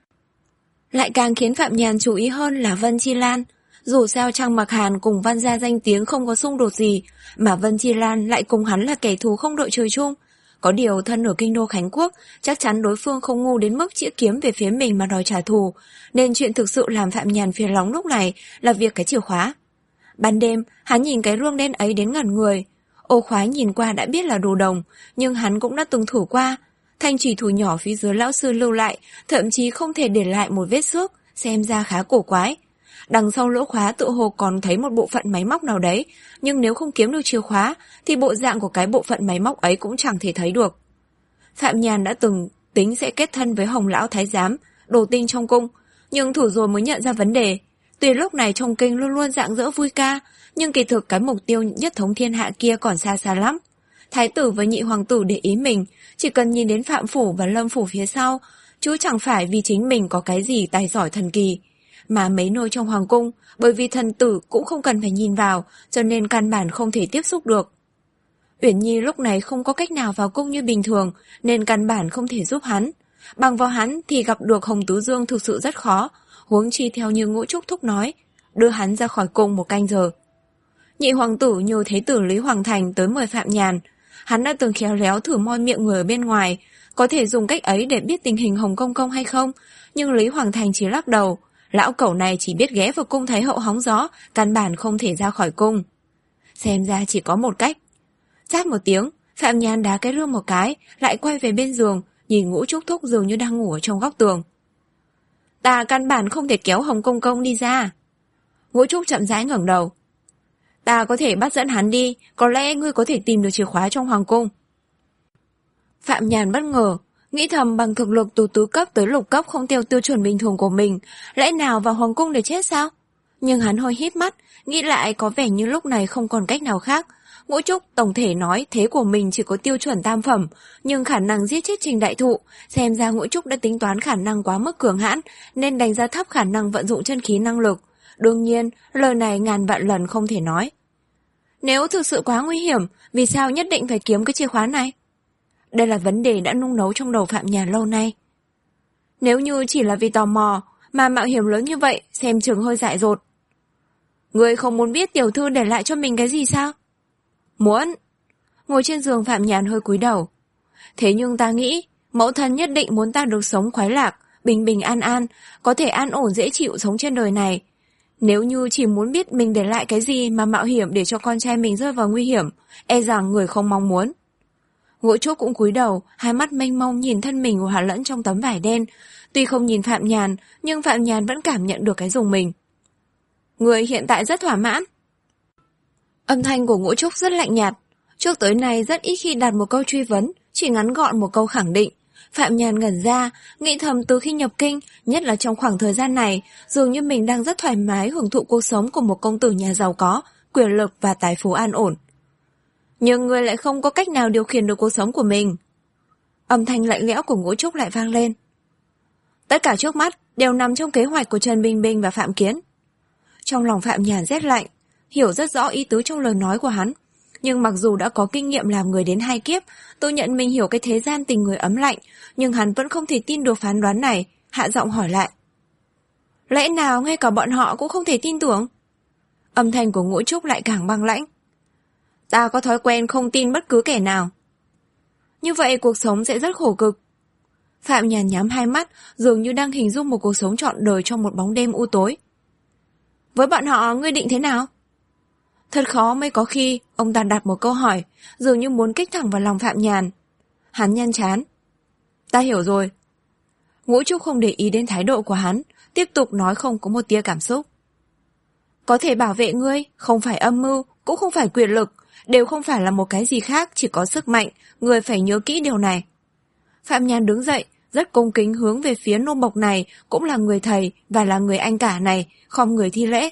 Lại càng khiến Phạm Nhàn chú ý hơn là Vân Chi Lan. Dù sao Trang Mặc Hàn cùng Văn gia danh tiếng không có xung đột gì, mà Vân Chi Lan lại cùng hắn là kẻ thù không đội trời chung. Có điều thân ở kinh đô Khánh Quốc, chắc chắn đối phương không ngu đến mức chĩa kiếm về phía mình mà đòi trả thù, nên chuyện thực sự làm Phạm Nhàn phiền lòng lúc này là việc cái chìa khóa. Ban đêm, hắn nhìn cái rương đen ấy đến ngẩn người. Ô khóa nhìn qua đã biết là đồ đồng, nhưng hắn cũng đã từng thử qua. Thanh chùy thủ nhỏ phía dưới lão sư lưu lại, thậm chí không thể để lại một vết xước, xem ra khá cổ quái. Đằng sau lỗ khóa tự hồ còn thấy một bộ phận máy móc nào đấy, nhưng nếu không kiếm được chìa khóa, thì bộ dạng của cái bộ phận máy móc ấy cũng chẳng thể thấy được. Phạm Nhàn đã từng tính sẽ kết thân với Hồng lão thái giám, đồ tinh trong cung, nhưng thử rồi mới nhận ra vấn đề. Tuy lúc này trong kinh luôn luôn rạng rỡ vui ca, nhưng kỳ thực cái mục tiêu nhất thống thiên hạ kia còn xa xa lắm. Thái tử và nhị hoàng tử để ý mình, chỉ cần nhìn đến Phạm phủ và Lâm phủ phía sau, chứ chẳng phải vì chính mình có cái gì tài giỏi thần kỳ. Mà mấy nơi trong hoàng cung, bởi vì thần tử cũng không cần phải nhìn vào, cho nên căn bản không thể tiếp xúc được. Uyển Nhi lúc này không có cách nào vào cung như bình thường, nên căn bản không thể giúp hắn. Bằng vào hắn thì gặp được Hồng Tứ Dương thực sự rất khó, huống chi theo như Ngũ Trúc Thúc nói, đưa hắn ra khỏi cung một canh giờ. Nhị hoàng tử nhờ thế tử Lý Hoàng Thành tới mời Phạm Nhàn. Hắn đã từng khéo léo thử moi miệng người ở bên ngoài, có thể dùng cách ấy để biết tình hình Hồng Công Công hay không, nhưng Lý Hoàng Thành chỉ lắc đầu. Lão cẩu này chỉ biết ghé vào cung thái hậu hóng gió, căn bản không thể ra khỏi cung. Xem ra chỉ có một cách. Rát một tiếng, Phạm Nhàn đá cái rương một cái, lại quay về bên giường, nhìn Ngũ Trúc Thúc dường như đang ngủ ở trong góc tường. Ta căn bản không thể kéo Hồng Công Công đi ra. Ngũ Trúc chậm rãi ngẩng đầu. Ta có thể bắt dẫn hắn đi, có lẽ ngươi có thể tìm được chìa khóa trong hoàng cung. Phạm Nhàn bất ngờ, nghĩ thầm bằng thực lực từ tứ cấp tới lục cấp không theo tiêu chuẩn bình thường của mình, lẽ nào vào hoàng cung để chết sao? Nhưng hắn hơi híp mắt, nghĩ lại có vẻ như lúc này không còn cách nào khác. Ngũ Trúc tổng thể nói thế của mình chỉ có tiêu chuẩn tam phẩm, nhưng khả năng giết chết Trình Đại Thụ, xem ra Ngũ Trúc đã tính toán khả năng quá mức cường hãn, nên đánh giá thấp khả năng vận dụng chân khí năng lực. Đương nhiên, lời này ngàn vạn lần không thể nói. Nếu thực sự quá nguy hiểm, vì sao nhất định phải kiếm cái chìa khóa này? Đây là vấn đề đã nung nấu trong đầu Phạm Nhàn lâu nay. Nếu như chỉ là vì tò mò, mà mạo hiểm lớn như vậy, xem chừng hơi dại dột. Ngươi không muốn biết tiểu thư để lại cho mình cái gì sao? Muốn. Ngồi trên giường Phạm Nhàn hơi cúi đầu. Thế nhưng ta nghĩ, mẫu thân nhất định muốn ta được sống khoái lạc, bình bình an an, có thể an ổn dễ chịu sống trên đời này. Nếu như chỉ muốn biết mình để lại cái gì mà mạo hiểm để cho con trai mình rơi vào nguy hiểm, e rằng người không mong muốn. Ngũ Trúc cũng cúi đầu, hai mắt mênh mông nhìn thân mình hòa lẫn trong tấm vải đen. Tuy không nhìn Phạm Nhàn, nhưng Phạm Nhàn vẫn cảm nhận được cái dùng mình. Người hiện tại rất thỏa mãn. Âm thanh của Ngũ Trúc rất lạnh nhạt. Trước tới nay rất ít khi đặt một câu truy vấn, chỉ ngắn gọn một câu khẳng định. Phạm Nhàn ngẩn ra, nghĩ thầm từ khi nhập kinh, nhất là trong khoảng thời gian này, dường như mình đang rất thoải mái hưởng thụ cuộc sống của một công tử nhà giàu có, quyền lực và tài phú an ổn. Nhưng ngươi lại không có cách nào điều khiển được cuộc sống của mình. Âm thanh lạnh lẽo của Ngũ Trúc lại vang lên. Tất cả trước mắt đều nằm trong kế hoạch của Trần Bình Bình và Phạm Kiến. Trong lòng Phạm Nhàn rét lạnh, hiểu rất rõ ý tứ trong lời nói của hắn. Nhưng mặc dù đã có kinh nghiệm làm người đến hai kiếp, tôi nhận mình hiểu cái thế gian tình người ấm lạnh, nhưng hắn vẫn không thể tin được phán đoán này, hạ giọng hỏi lại. Lẽ nào ngay cả bọn họ cũng không thể tin tưởng? Âm thanh của Ngũ Trúc lại càng băng lãnh. Ta có thói quen không tin bất cứ kẻ nào. Như vậy cuộc sống sẽ rất khổ cực. Phạm Nhàn nhắm hai mắt, dường như đang hình dung một cuộc sống trọn đời trong một bóng đêm u tối. Với bọn họ, ngươi định thế nào? Thật khó mới có khi ông ta đặt một câu hỏi, dường như muốn kích thẳng vào lòng Phạm Nhàn. Hắn nhăn trán. Ta hiểu rồi. Ngũ Trúc không để ý đến thái độ của hắn, tiếp tục nói không có một tia cảm xúc. Có thể bảo vệ ngươi, không phải âm mưu, cũng không phải quyền lực, đều không phải là một cái gì khác, chỉ có sức mạnh, ngươi phải nhớ kỹ điều này. Phạm Nhàn đứng dậy, rất cung kính hướng về phía nô bộc này, cũng là người thầy và là người anh cả này, khom người thi lễ.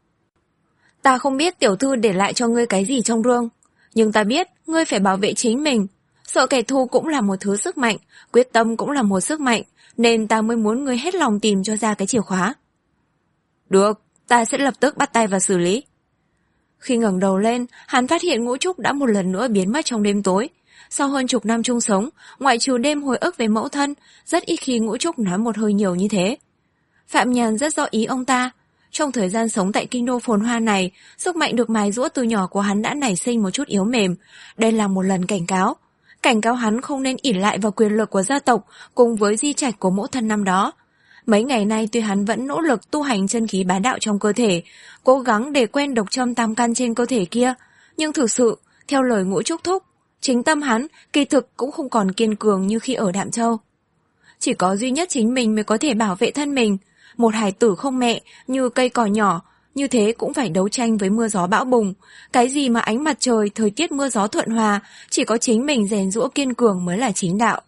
Ta không biết tiểu thư để lại cho ngươi cái gì trong rương, nhưng ta biết ngươi phải bảo vệ chính mình. Sợ kẻ thù cũng là một thứ sức mạnh, quyết tâm cũng là một sức mạnh, nên ta mới muốn ngươi hết lòng tìm cho ra cái chìa khóa. Được, ta sẽ lập tức bắt tay vào xử lý. Khi ngẩng đầu lên, hắn phát hiện Ngũ Trúc đã một lần nữa biến mất trong đêm tối. Sau hơn chục năm chung sống, ngoại trừ đêm hồi ức về mẫu thân, rất ít khi Ngũ Trúc nói một hơi nhiều như thế. Phạm Nhàn rất rõ ý ông ta. Trong thời gian sống tại kinh đô phồn hoa này, sức mạnh được mài giũa từ nhỏ của hắn đã nảy sinh một chút yếu mềm. Đây là một lần cảnh cáo. Cảnh cáo hắn không nên ỷ lại vào quyền lực của gia tộc cùng với di trạch của mẫu thân năm đó. Mấy ngày nay tuy hắn vẫn nỗ lực tu hành chân khí bá đạo trong cơ thể, cố gắng để quen độc châm tam căn trên cơ thể kia, nhưng thực sự, theo lời Ngũ Trúc thúc, chính tâm hắn kỳ thực cũng không còn kiên cường như khi ở Đạm Châu. Chỉ có duy nhất chính mình mới có thể bảo vệ thân mình. Một hài tử không mẹ, như cây cỏ nhỏ, như thế cũng phải đấu tranh với mưa gió bão bùng. Cái gì mà ánh mặt trời, thời tiết mưa gió thuận hòa, chỉ có chính mình rèn giũa kiên cường mới là chính đạo.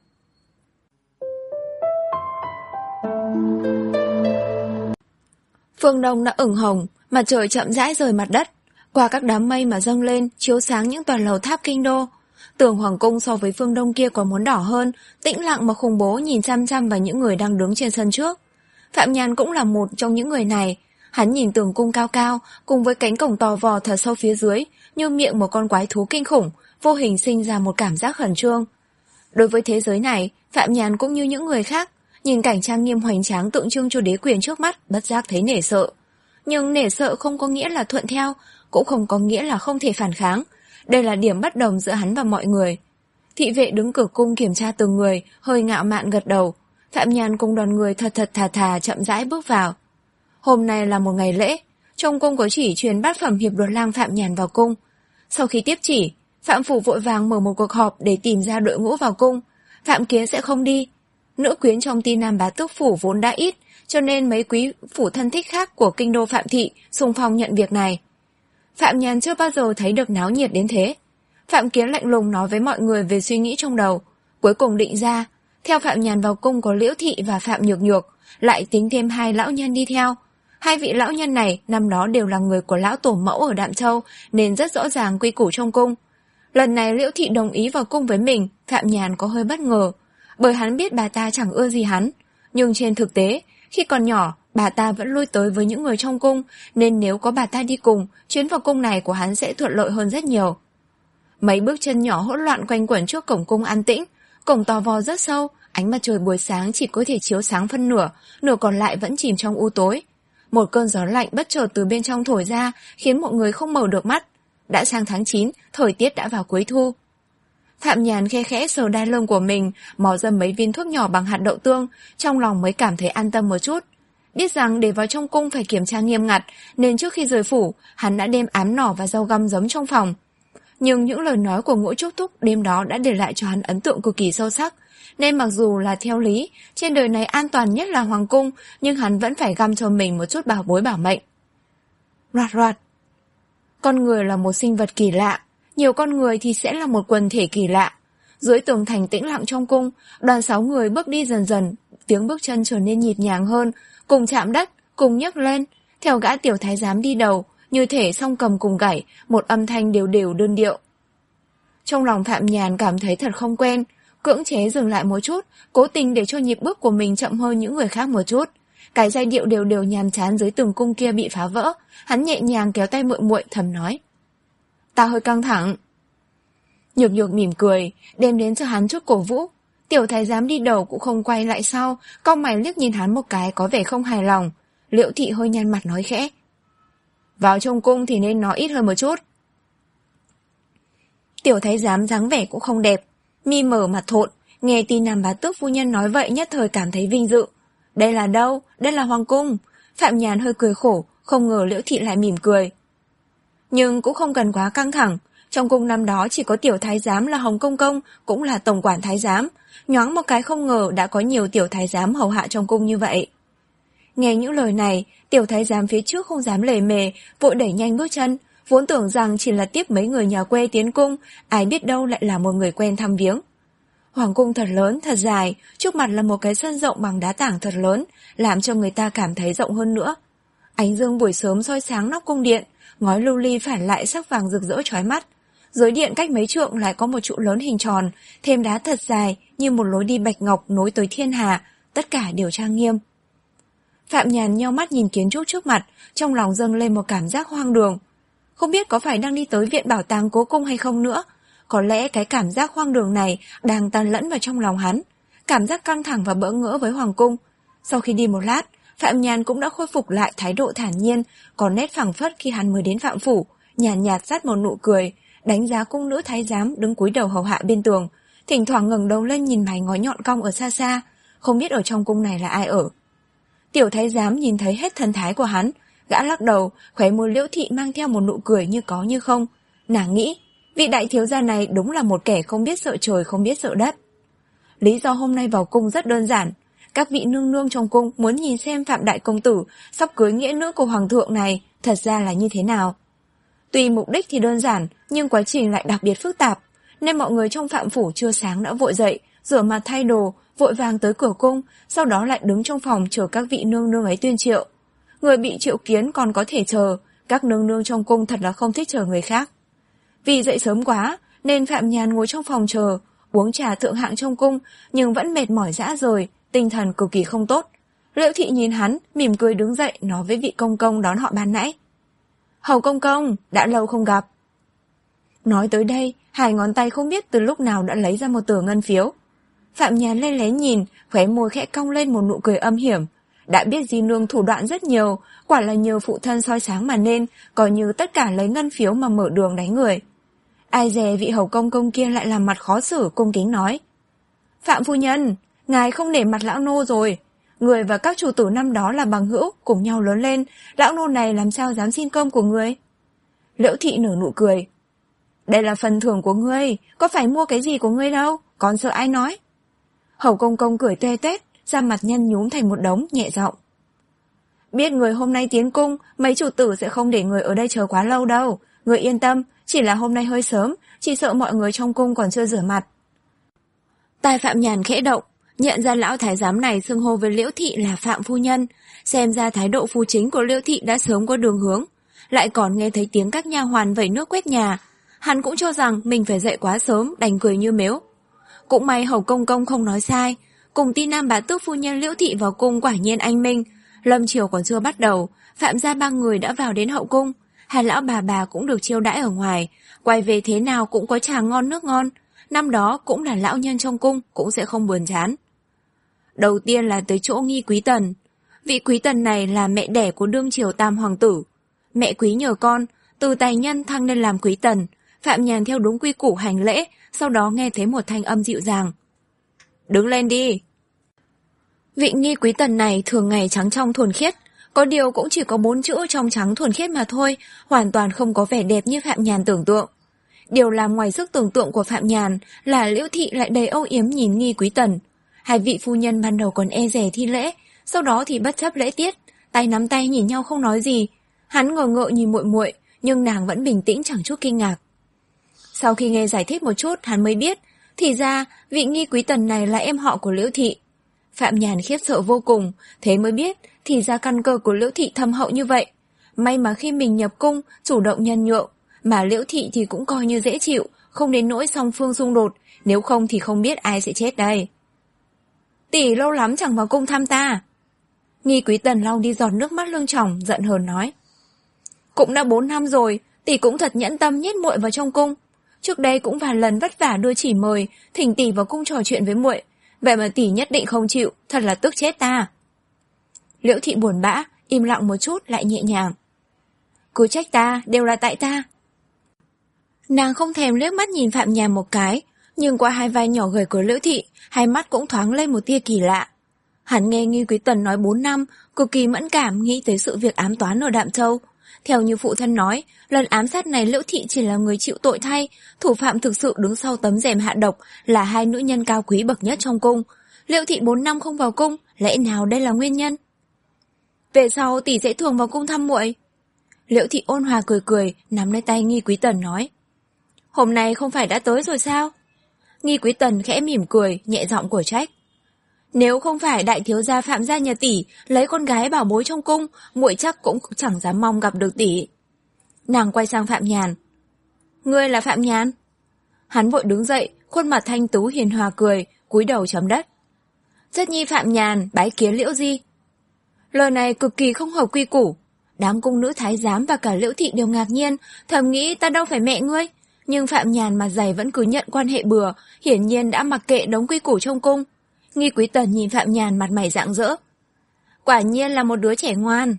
Phương Đông đã ửng hồng, mặt trời chậm rãi rời mặt đất, qua các đám mây mà dâng lên, chiếu sáng những tòa lầu tháp kinh đô. Tường hoàng cung so với phương Đông kia còn muốn đỏ hơn, tĩnh lặng mà khủng bố nhìn chăm chăm vào những người đang đứng trên sân trước. Phạm Nhàn cũng là một trong những người này. Hắn nhìn tường cung cao cao, cùng với cánh cổng to vò thật sâu phía dưới, như miệng một con quái thú kinh khủng, vô hình sinh ra một cảm giác khẩn trương. Đối với thế giới này, Phạm Nhàn cũng như những người khác, nhìn cảnh trang nghiêm hoành tráng tượng trưng cho đế quyền trước mắt, bất giác thấy nể sợ. Nhưng nể sợ không có nghĩa là thuận theo, cũng không có nghĩa là không thể phản kháng. Đây là điểm bất đồng giữa hắn và mọi người. Thị vệ đứng cửa cung kiểm tra từng người, hơi ngạo mạn gật đầu. Phạm Nhàn cùng đoàn người thật thật thà thà chậm rãi bước vào. Hôm nay là một ngày lễ, trong cung có chỉ truyền bát phẩm hiệp luật lang Phạm Nhàn vào cung. Sau khi tiếp chỉ, Phạm Phủ vội vàng mở một cuộc họp để tìm ra đội ngũ vào cung. Phạm Kiến sẽ không đi. Nữ quyến trong Ti Nam Bá Tước Phủ vốn đã ít, cho nên mấy quý phủ thân thích khác của kinh đô Phạm Thị xung phong nhận việc này. Phạm Nhàn chưa bao giờ thấy được náo nhiệt đến thế. Phạm Kiến lạnh lùng nói với mọi người về suy nghĩ trong đầu, cuối cùng định ra, theo Phạm Nhàn vào cung có Liễu Thị và Phạm Nhược Nhược, lại tính thêm hai lão nhân đi theo. Hai vị lão nhân này năm đó đều là người của lão tổ mẫu ở Đạm Châu, nên rất rõ ràng quy củ trong cung. Lần này Liễu Thị đồng ý vào cung với mình, Phạm Nhàn có hơi bất ngờ, bởi hắn biết bà ta chẳng ưa gì hắn. Nhưng trên thực tế, khi còn nhỏ, bà ta vẫn lui tới với những người trong cung, nên nếu có bà ta đi cùng, chuyến vào cung này của hắn sẽ thuận lợi hơn rất nhiều. Mấy bước chân nhỏ hỗn loạn quanh quẩn trước cổng cung an tĩnh, cổng to vò rất sâu, ánh mặt trời buổi sáng chỉ có thể chiếu sáng phân nửa, nửa còn lại vẫn chìm trong u tối. Một cơn gió lạnh bất chợt từ bên trong thổi ra, khiến mọi người không mở được mắt. Đã sang tháng chín, thời tiết đã vào cuối thu. Phạm Nhàn khe khẽ sờ đai lưng của mình, mò ra mấy viên thuốc nhỏ bằng hạt đậu tương, trong lòng mới cảm thấy an tâm một chút. Biết rằng để vào trong cung phải kiểm tra nghiêm ngặt, nên trước khi rời phủ, hắn đã đem ám nỏ và dao găm giấu trong phòng. Nhưng những lời nói của Ngũ Trúc Thúc đêm đó đã để lại cho hắn ấn tượng cực kỳ sâu sắc, nên mặc dù là theo lý, trên đời này an toàn nhất là hoàng cung, nhưng hắn vẫn phải găm cho mình một chút bảo bối bảo mệnh. Roạt roạt. Con người là một sinh vật kỳ lạ, nhiều con người thì sẽ là một quần thể kỳ lạ. Dưới tường thành tĩnh lặng trong cung, đoàn sáu người bước đi dần dần, tiếng bước chân trở nên nhịp nhàng hơn, cùng chạm đất, cùng nhấc lên, theo gã tiểu thái giám đi đầu, như thể song cầm cùng gảy, một âm thanh đều đều đơn điệu. Trong lòng Phạm Nhàn cảm thấy thật không quen, cưỡng chế dừng lại một chút, cố tình để cho nhịp bước của mình chậm hơn những người khác một chút. Cái giai điệu đều đều nhàm chán dưới từng cung kia bị phá vỡ, hắn nhẹ nhàng kéo tay muội muội thầm nói: "Ta hơi căng thẳng." Nhược Nhược mỉm cười, đem đến cho hắn chút cổ vũ. Tiểu thái giám đi đầu cũng không quay lại sau, cau mày liếc nhìn hắn một cái có vẻ không hài lòng. Liễu Thị hơi nhăn mặt nói khẽ: "Vào trong cung thì nên nói ít hơn một chút." Tiểu thái giám dáng vẻ cũng không đẹp, mi mở mặt thộn, nghe tin Nam bá tước phu nhân nói vậy nhất thời cảm thấy vinh dự. Đây là đâu? Đây là hoàng cung. Phạm Nhàn hơi cười khổ, không ngờ Liễu Thị lại mỉm cười. Nhưng cũng không cần quá căng thẳng, trong cung năm đó chỉ có tiểu thái giám là Hồng Công Công, cũng là tổng quản thái giám, nhoáng một cái không ngờ đã có nhiều tiểu thái giám hầu hạ trong cung như vậy. Nghe những lời này, tiểu thái giám phía trước không dám lề mề, vội đẩy nhanh bước chân, vốn tưởng rằng chỉ là tiếp mấy người nhà quê tiến cung, ai biết đâu lại là một người quen thăm viếng. Hoàng cung thật lớn, thật dài, trước mặt là một cái sân rộng bằng đá tảng thật lớn, làm cho người ta cảm thấy rộng hơn nữa. Ánh dương buổi sớm soi sáng nóc cung điện, ngói lưu ly phản lại sắc vàng rực rỡ chói mắt. Dưới điện cách mấy trượng lại có một trụ lớn hình tròn, thêm đá thật dài như một lối đi bạch ngọc nối tới thiên hà, tất cả đều trang nghiêm. Phạm Nhàn nheo mắt nhìn kiến trúc trước mặt, trong lòng dâng lên một cảm giác hoang đường. Không biết có phải đang đi tới viện bảo tàng cố cung hay không nữa. Có lẽ cái cảm giác hoang đường này đang tan lẫn vào trong lòng hắn, cảm giác căng thẳng và bỡ ngỡ với hoàng cung. Sau khi đi một lát, Phạm Nhàn cũng đã khôi phục lại thái độ thản nhiên, còn nét phảng phất khi hắn mới đến Phạm phủ, nhàn nhạt dắt một nụ cười, đánh giá cung nữ thái giám đứng cúi đầu hầu hạ bên tường, thỉnh thoảng ngẩng đầu lên nhìn mái ngói nhọn cong ở xa xa, không biết ở trong cung này là ai ở. Tiểu thái giám nhìn thấy hết thần thái của hắn, gã lắc đầu, khóe môi Liễu Thị mang theo một nụ cười như có như không. Nàng nghĩ, vị đại thiếu gia này đúng là một kẻ không biết sợ trời không biết sợ đất. Lý do hôm nay vào cung rất đơn giản, các vị nương nương trong cung muốn nhìn xem Phạm đại công tử sắp cưới nghĩa nữ của hoàng thượng này thật ra là như thế nào. Tuy mục đích thì đơn giản, nhưng quá trình lại đặc biệt phức tạp, nên mọi người trong Phạm phủ trưa sáng đã vội dậy, rửa mặt thay đồ, vội vàng tới cửa cung, sau đó lại đứng trong phòng chờ các vị nương nương ấy tuyên triệu. Người bị triệu kiến còn có thể chờ, các nương nương trong cung thật là không thích chờ người khác. Vì dậy sớm quá, nên Phạm Nhàn ngồi trong phòng chờ, uống trà thượng hạng trong cung, nhưng vẫn mệt mỏi rã rời, tinh thần cực kỳ không tốt. Liễu Thị nhìn hắn, mỉm cười đứng dậy nói với vị công công đón họ ban nãy: "Hầu công công, đã lâu không gặp." Nói tới đây, hai ngón tay không biết từ lúc nào đã lấy ra một tờ ngân phiếu. Phạm Nhàn lên lén nhìn, khóe môi khẽ cong lên một nụ cười âm hiểm. Đã biết di nương thủ đoạn rất nhiều, quả là nhờ phụ thân soi sáng mà nên, coi như tất cả lấy ngân phiếu mà mở đường đánh người. Ai dè vị hầu công công kia lại làm mặt khó xử, cung kính nói: "Phạm phu nhân, ngài không để mặt lão nô rồi. Người và các chủ tử năm đó là bằng hữu, cùng nhau lớn lên, lão nô này làm sao dám xin cơm của người?" Liễu Thị nở nụ cười: "Đây là phần thưởng của ngươi, có phải mua cái gì của ngươi đâu, còn sợ ai nói?" Hầu công công cười tê tét, da mặt nhăn nhúm thành một đống, nhẹ giọng: "Biết người hôm nay tiến cung, mấy chủ tử sẽ không để người ở đây chờ quá lâu đâu. Người yên tâm, chỉ là hôm nay hơi sớm, chỉ sợ mọi người trong cung còn chưa rửa mặt." Tai Phạm Nhàn khẽ động, nhận ra lão thái giám này xưng hô với Liễu Thị là Phạm phu nhân, xem ra thái độ phu chính của Liễu Thị đã sớm có đường hướng, lại còn nghe thấy tiếng các nha hoàn vẩy nước quét nhà, hắn cũng cho rằng mình phải dậy quá sớm, đành cười như mếu. Cũng may hầu công công không nói sai, cùng tin Nam bá tước phu nhân Liễu Thị vào cung quả nhiên anh minh. Lâm chiều còn chưa bắt đầu, Phạm gia ba người đã vào đến hậu cung, hai lão bà bà cũng được chiêu đãi ở ngoài, quay về thế nào cũng có trà ngon nước ngon, năm đó cũng là lão nhân trong cung, cũng sẽ không buồn chán. Đầu tiên là tới chỗ Nghi Quý Tần. Vị Quý Tần này là mẹ đẻ của đương triều tam hoàng tử. Mẹ Quý nhờ con, từ tài nhân thăng lên làm Quý Tần. Phạm Nhàn theo đúng quy củ hành lễ, sau đó nghe thấy một thanh âm dịu dàng: "Đứng lên đi." Vị Nghi Quý Tần này thường ngày trắng trong thuần khiết, có điều cũng chỉ có bốn chữ trong trắng thuần khiết mà thôi, hoàn toàn không có vẻ đẹp như Phạm Nhàn tưởng tượng. Điều làm ngoài sức tưởng tượng của Phạm Nhàn là Liễu Thị lại đầy âu yếm nhìn Nghi Quý Tần. Hai vị phu nhân ban đầu còn e dè thi lễ, sau đó thì bất chấp lễ tiết, tay nắm tay nhìn nhau không nói gì. Hắn ngờ ngợ nhìn muội muội, nhưng nàng vẫn bình tĩnh chẳng chút kinh ngạc. Sau khi nghe giải thích một chút, hắn mới biết, thì ra vị Nghi Quý Tần này là em họ của Liễu Thị. Phạm Nhàn khiếp sợ vô cùng, thế mới biết thì ra căn cơ của Liễu Thị thâm hậu như vậy. May mà khi mình nhập cung, chủ động nhân nhượng, mà Liễu Thị thì cũng coi như dễ chịu, không đến nỗi song phương xung đột, nếu không thì không biết ai sẽ chết đây. Tỷ lâu lắm chẳng vào cung thăm ta. Nghi Quý Tần lau đi giọt nước mắt lưng tròng, giận hờn nói. Cũng đã bốn năm rồi, tỷ cũng thật nhẫn tâm nhét muội vào trong cung. Trước đây cũng vài lần vất vả đưa chỉ mời, thỉnh tỷ vào cung trò chuyện với muội, vậy mà tỷ nhất định không chịu, thật là tức chết ta. Liễu Thị buồn bã, im lặng một chút lại nhẹ nhàng. Cứ trách ta, đều là tại ta. Nàng không thèm liếc mắt nhìn Phạm Nhàn một cái, nhưng qua hai vai nhỏ gầy của Liễu Thị, hai mắt cũng thoáng lên một tia kỳ lạ. Hắn nghe Nghi Quý Tần nói bốn năm, cực kỳ mẫn cảm nghĩ tới sự việc ám toán ở Đạm Châu. Theo như phụ thân nói, lần ám sát này Liễu Thị chỉ là người chịu tội thay, thủ phạm thực sự đứng sau tấm rèm hạ độc là hai nữ nhân cao quý bậc nhất trong cung. Liễu Thị bốn năm không vào cung, lẽ nào đây là nguyên nhân? Về sau tỷ sẽ thường vào cung thăm muội. Liễu Thị ôn hòa cười cười, nắm lấy tay Nghi Quý Tần nói. Hôm nay không phải đã tới rồi sao? Nghi Quý Tần khẽ mỉm cười, nhẹ giọng của trách. Nếu không phải đại thiếu gia Phạm gia nhà tỷ lấy con gái bảo bối trong cung, muội chắc cũng chẳng dám mong gặp được tỷ. Nàng quay sang Phạm Nhàn. Ngươi là Phạm Nhàn? Hắn vội đứng dậy, khuôn mặt thanh tú hiền hòa cười, cúi đầu chấm đất. Chất nhi Phạm Nhàn bái kiến Liễu Di. Lời này cực kỳ không hợp quy củ. Đám cung nữ thái giám và cả Liễu Thị đều ngạc nhiên, thầm nghĩ ta đâu phải mẹ ngươi. Nhưng Phạm Nhàn mặt dày vẫn cứ nhận quan hệ bừa, hiển nhiên đã mặc kệ đống quy củ trong cung. Nghi Quý Tần nhìn Phạm Nhàn mặt mày rạng rỡ. Quả nhiên là một đứa trẻ ngoan.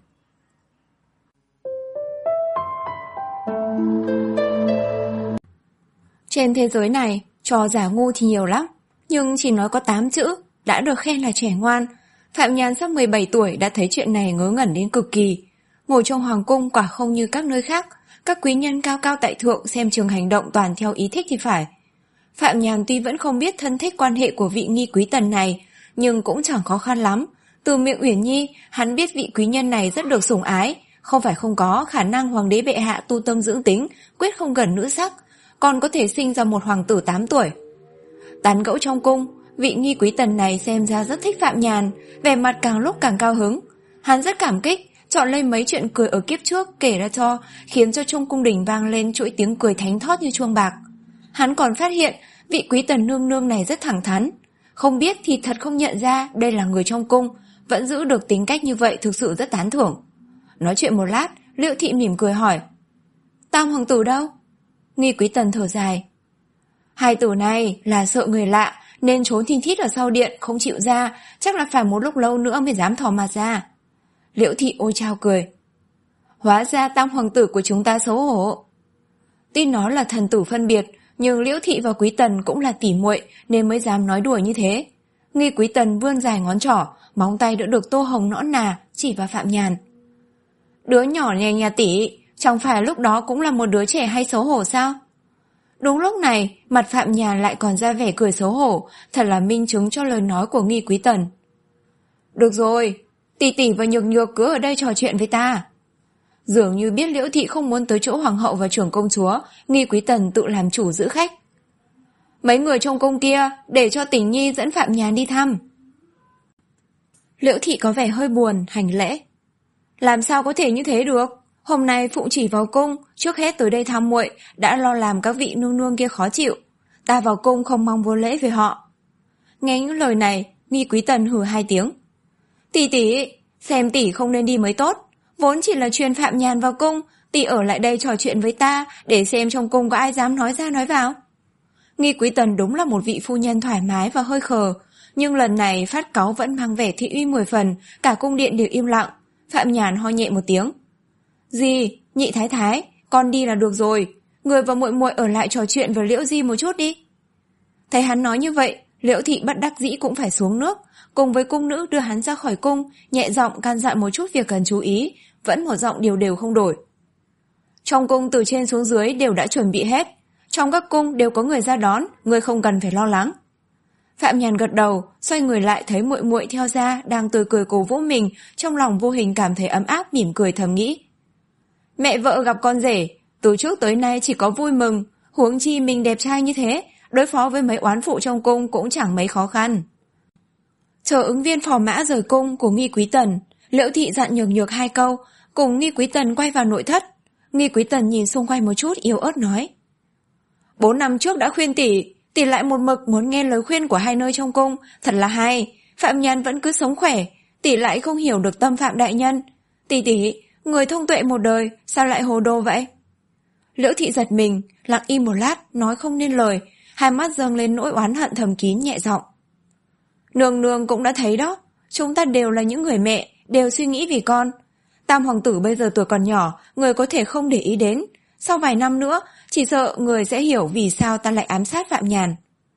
Trên thế giới này, trò giả ngu thì nhiều lắm, nhưng chỉ nói có tám chữ, đã được khen là trẻ ngoan. Phạm Nhàn sắp mười bảy tuổi đã thấy chuyện này ngớ ngẩn đến cực kỳ. Ngồi trong hoàng cung quả không như các nơi khác, các quý nhân cao cao tại thượng xem trường hành động toàn theo ý thích thì phải. Phạm Nhàn tuy vẫn không biết thân thích quan hệ của vị Nghi Quý Tần này, nhưng cũng chẳng khó khăn lắm. Từ miệng Uyển Nhi, hắn biết vị quý nhân này rất được sủng ái, không phải không có khả năng hoàng đế bệ hạ tu tâm dưỡng tính, quyết không gần nữ sắc, còn có thể sinh ra một hoàng tử tám tuổi. Tán gẫu trong cung, vị Nghi Quý Tần này xem ra rất thích Phạm Nhàn, vẻ mặt càng lúc càng cao hứng. Hắn rất cảm kích, chọn lấy mấy chuyện cười ở kiếp trước kể ra cho, khiến cho trong cung đình vang lên chuỗi tiếng cười thánh thót như chuông bạc. Hắn còn phát hiện vị Quý Tần nương nương này rất thẳng thắn, không biết thì thật không nhận ra đây là người trong cung, vẫn giữ được tính cách như vậy thực sự rất tán thưởng. Nói chuyện một lát, Liễu Thị mỉm cười hỏi. Tam hoàng tử đâu? Nghi Quý Tần thở dài. Hai tử này là sợ người lạ nên trốn thinh thít ở sau điện không chịu ra, chắc là phải một lúc lâu nữa mới dám thò mặt ra. Liễu Thị ôi chao cười. Hóa ra tam hoàng tử của chúng ta xấu hổ. Tuy nó là thần tử phân biệt, nhưng Liễu Thị và Quý Tần cũng là tỉ muội nên mới dám nói đùa như thế. Nghi Quý Tần vươn dài ngón trỏ, móng tay đã được tô hồng nõn nà, chỉ vào Phạm Nhàn. Đứa nhỏ nhà nhà tỷ, chẳng phải lúc đó cũng là một đứa trẻ hay xấu hổ sao? Đúng lúc này, mặt Phạm Nhàn lại còn ra vẻ cười xấu hổ, thật là minh chứng cho lời nói của Nghi Quý Tần. Được rồi, tỷ tỷ và Nhược Nhược cứ ở đây trò chuyện với ta. Dường như biết Liễu Thị không muốn tới chỗ hoàng hậu và trưởng công chúa, Nghi Quý Tần tự làm chủ giữ khách. Mấy người trong cung kia để cho Tỉnh Nhi dẫn Phạm Nhàn đi thăm. Liễu Thị có vẻ hơi buồn, hành lễ. Làm sao có thể như thế được? Hôm nay phụ chỉ vào cung, trước hết tới đây thăm muội, đã lo làm các vị nương nương kia khó chịu. Ta vào cung không mong vô lễ với họ. Nghe những lời này, Nghi Quý Tần hừ hai tiếng. Tỷ tỷ, xem tỷ không nên đi mới tốt. Vốn chỉ là truyền Phạm Nhàn vào cung, tỷ ở lại đây trò chuyện với ta, để xem trong cung có ai dám nói ra nói vào. Nghi Quý Tần đúng là một vị phu nhân thoải mái và hơi khờ, nhưng lần này phát cáu vẫn mang vẻ thị uy mười phần, cả cung điện đều im lặng. Phạm Nhàn ho nhẹ một tiếng. Gì, nhị thái thái, con đi là được rồi, người và muội muội ở lại trò chuyện với Liễu Di một chút đi. Thấy hắn nói như vậy, Liễu Thị bất đắc dĩ cũng phải xuống nước, cùng với cung nữ đưa hắn ra khỏi cung, nhẹ giọng can dặn một chút việc cần chú ý, vẫn một giọng đều đều không đổi. Trong cung từ trên xuống dưới đều đã chuẩn bị hết, trong các cung đều có người ra đón, người không cần phải lo lắng. Phạm Nhàn gật đầu, xoay người lại thấy muội muội theo ra đang tươi cười cổ vũ mình, trong lòng vô hình cảm thấy ấm áp, mỉm cười thầm nghĩ. Mẹ vợ gặp con rể, từ trước tới nay chỉ có vui mừng, huống chi mình đẹp trai như thế, đối phó với mấy oán phụ trong cung cũng chẳng mấy khó khăn. Chờ ứng viên phò mã rời cung của Nghi Quý Tần, Liễu Thị dặn Nhược Nhược hai câu, cùng Nghi Quý Tần quay vào nội thất. Nghi Quý Tần nhìn xung quanh một chút yếu ớt nói: Bốn năm trước đã khuyên tỷ, tỷ lại một mực muốn nghe lời khuyên của hai nơi trong cung, thật là hay. Phạm Nhan vẫn cứ sống khỏe, tỷ lại không hiểu được tâm Phạm đại nhân. Tỷ tỷ, người thông tuệ một đời, sao lại hồ đồ vậy? Liễu Thị giật mình, lặng im một lát, nói không nên lời, hai mắt dâng lên nỗi oán hận thầm kín nhẹ giọng. Nương nương cũng đã thấy đó, chúng ta đều là những người mẹ, đều suy nghĩ vì con. Tam hoàng tử bây giờ tuổi còn nhỏ, người có thể không để ý đến. Sau vài năm nữa, chỉ sợ người sẽ hiểu vì sao ta lại ám sát Phạm Nhàn.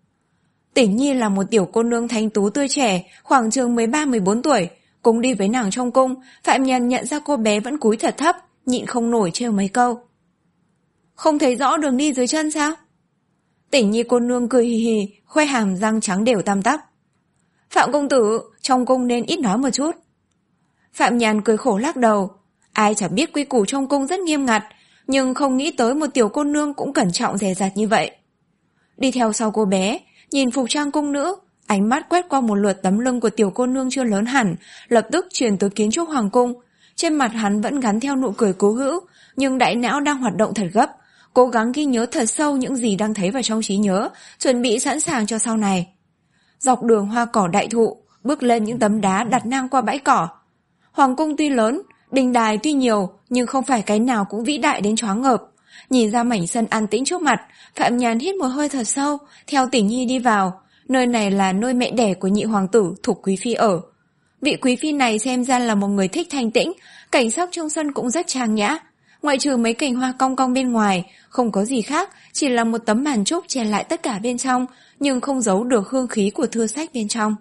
Tỉnh Nhi là một tiểu cô nương thanh tú tươi trẻ, khoảng chừng mười ba mười bốn tuổi. Cùng đi với nàng trong cung, Phạm Nhàn nhận ra cô bé vẫn cúi thật thấp, nhịn không nổi trêu mấy câu. Không thấy rõ đường đi dưới chân sao? Tỉnh Nhi cô nương cười hì hì, khoe hàm răng trắng đều tăm tắp. Phạm công tử, trong cung nên ít nói một chút. Phạm Nhàn cười khổ lắc đầu. Ai chả biết quy củ trong cung rất nghiêm ngặt, nhưng không nghĩ tới một tiểu cô nương cũng cẩn trọng dè dặt như vậy. Đi theo sau cô bé, nhìn phục trang cung nữ, ánh mắt quét qua một lượt tấm lưng của tiểu cô nương chưa lớn hẳn, lập tức chuyển tới kiến trúc hoàng cung. Trên mặt hắn vẫn gắn theo nụ cười cố hữu, nhưng đại não đang hoạt động thật gấp, cố gắng ghi nhớ thật sâu những gì đang thấy vào trong trí nhớ, chuẩn bị sẵn sàng cho sau này. Dọc đường hoa cỏ đại thụ, bước lên những tấm đá đặt ngang qua bãi cỏ. Hoàng cung tuy lớn, đình đài tuy nhiều, nhưng không phải cái nào cũng vĩ đại đến choáng ngợp. Nhìn ra mảnh sân an tĩnh trước mặt, Phạm Nhàn hít một hơi thật sâu, theo Tỉnh Nhi đi vào. Nơi này là nơi mẹ đẻ của nhị hoàng tử Thục Quý Phi ở. Vị Quý Phi này xem ra là một người thích thanh tĩnh, cảnh sắc trong sân cũng rất trang nhã. Ngoại trừ mấy cành hoa cong cong bên ngoài, không có gì khác, chỉ là một tấm màn trúc che lại tất cả bên trong, nhưng không giấu được hương khí của thư sách bên trong.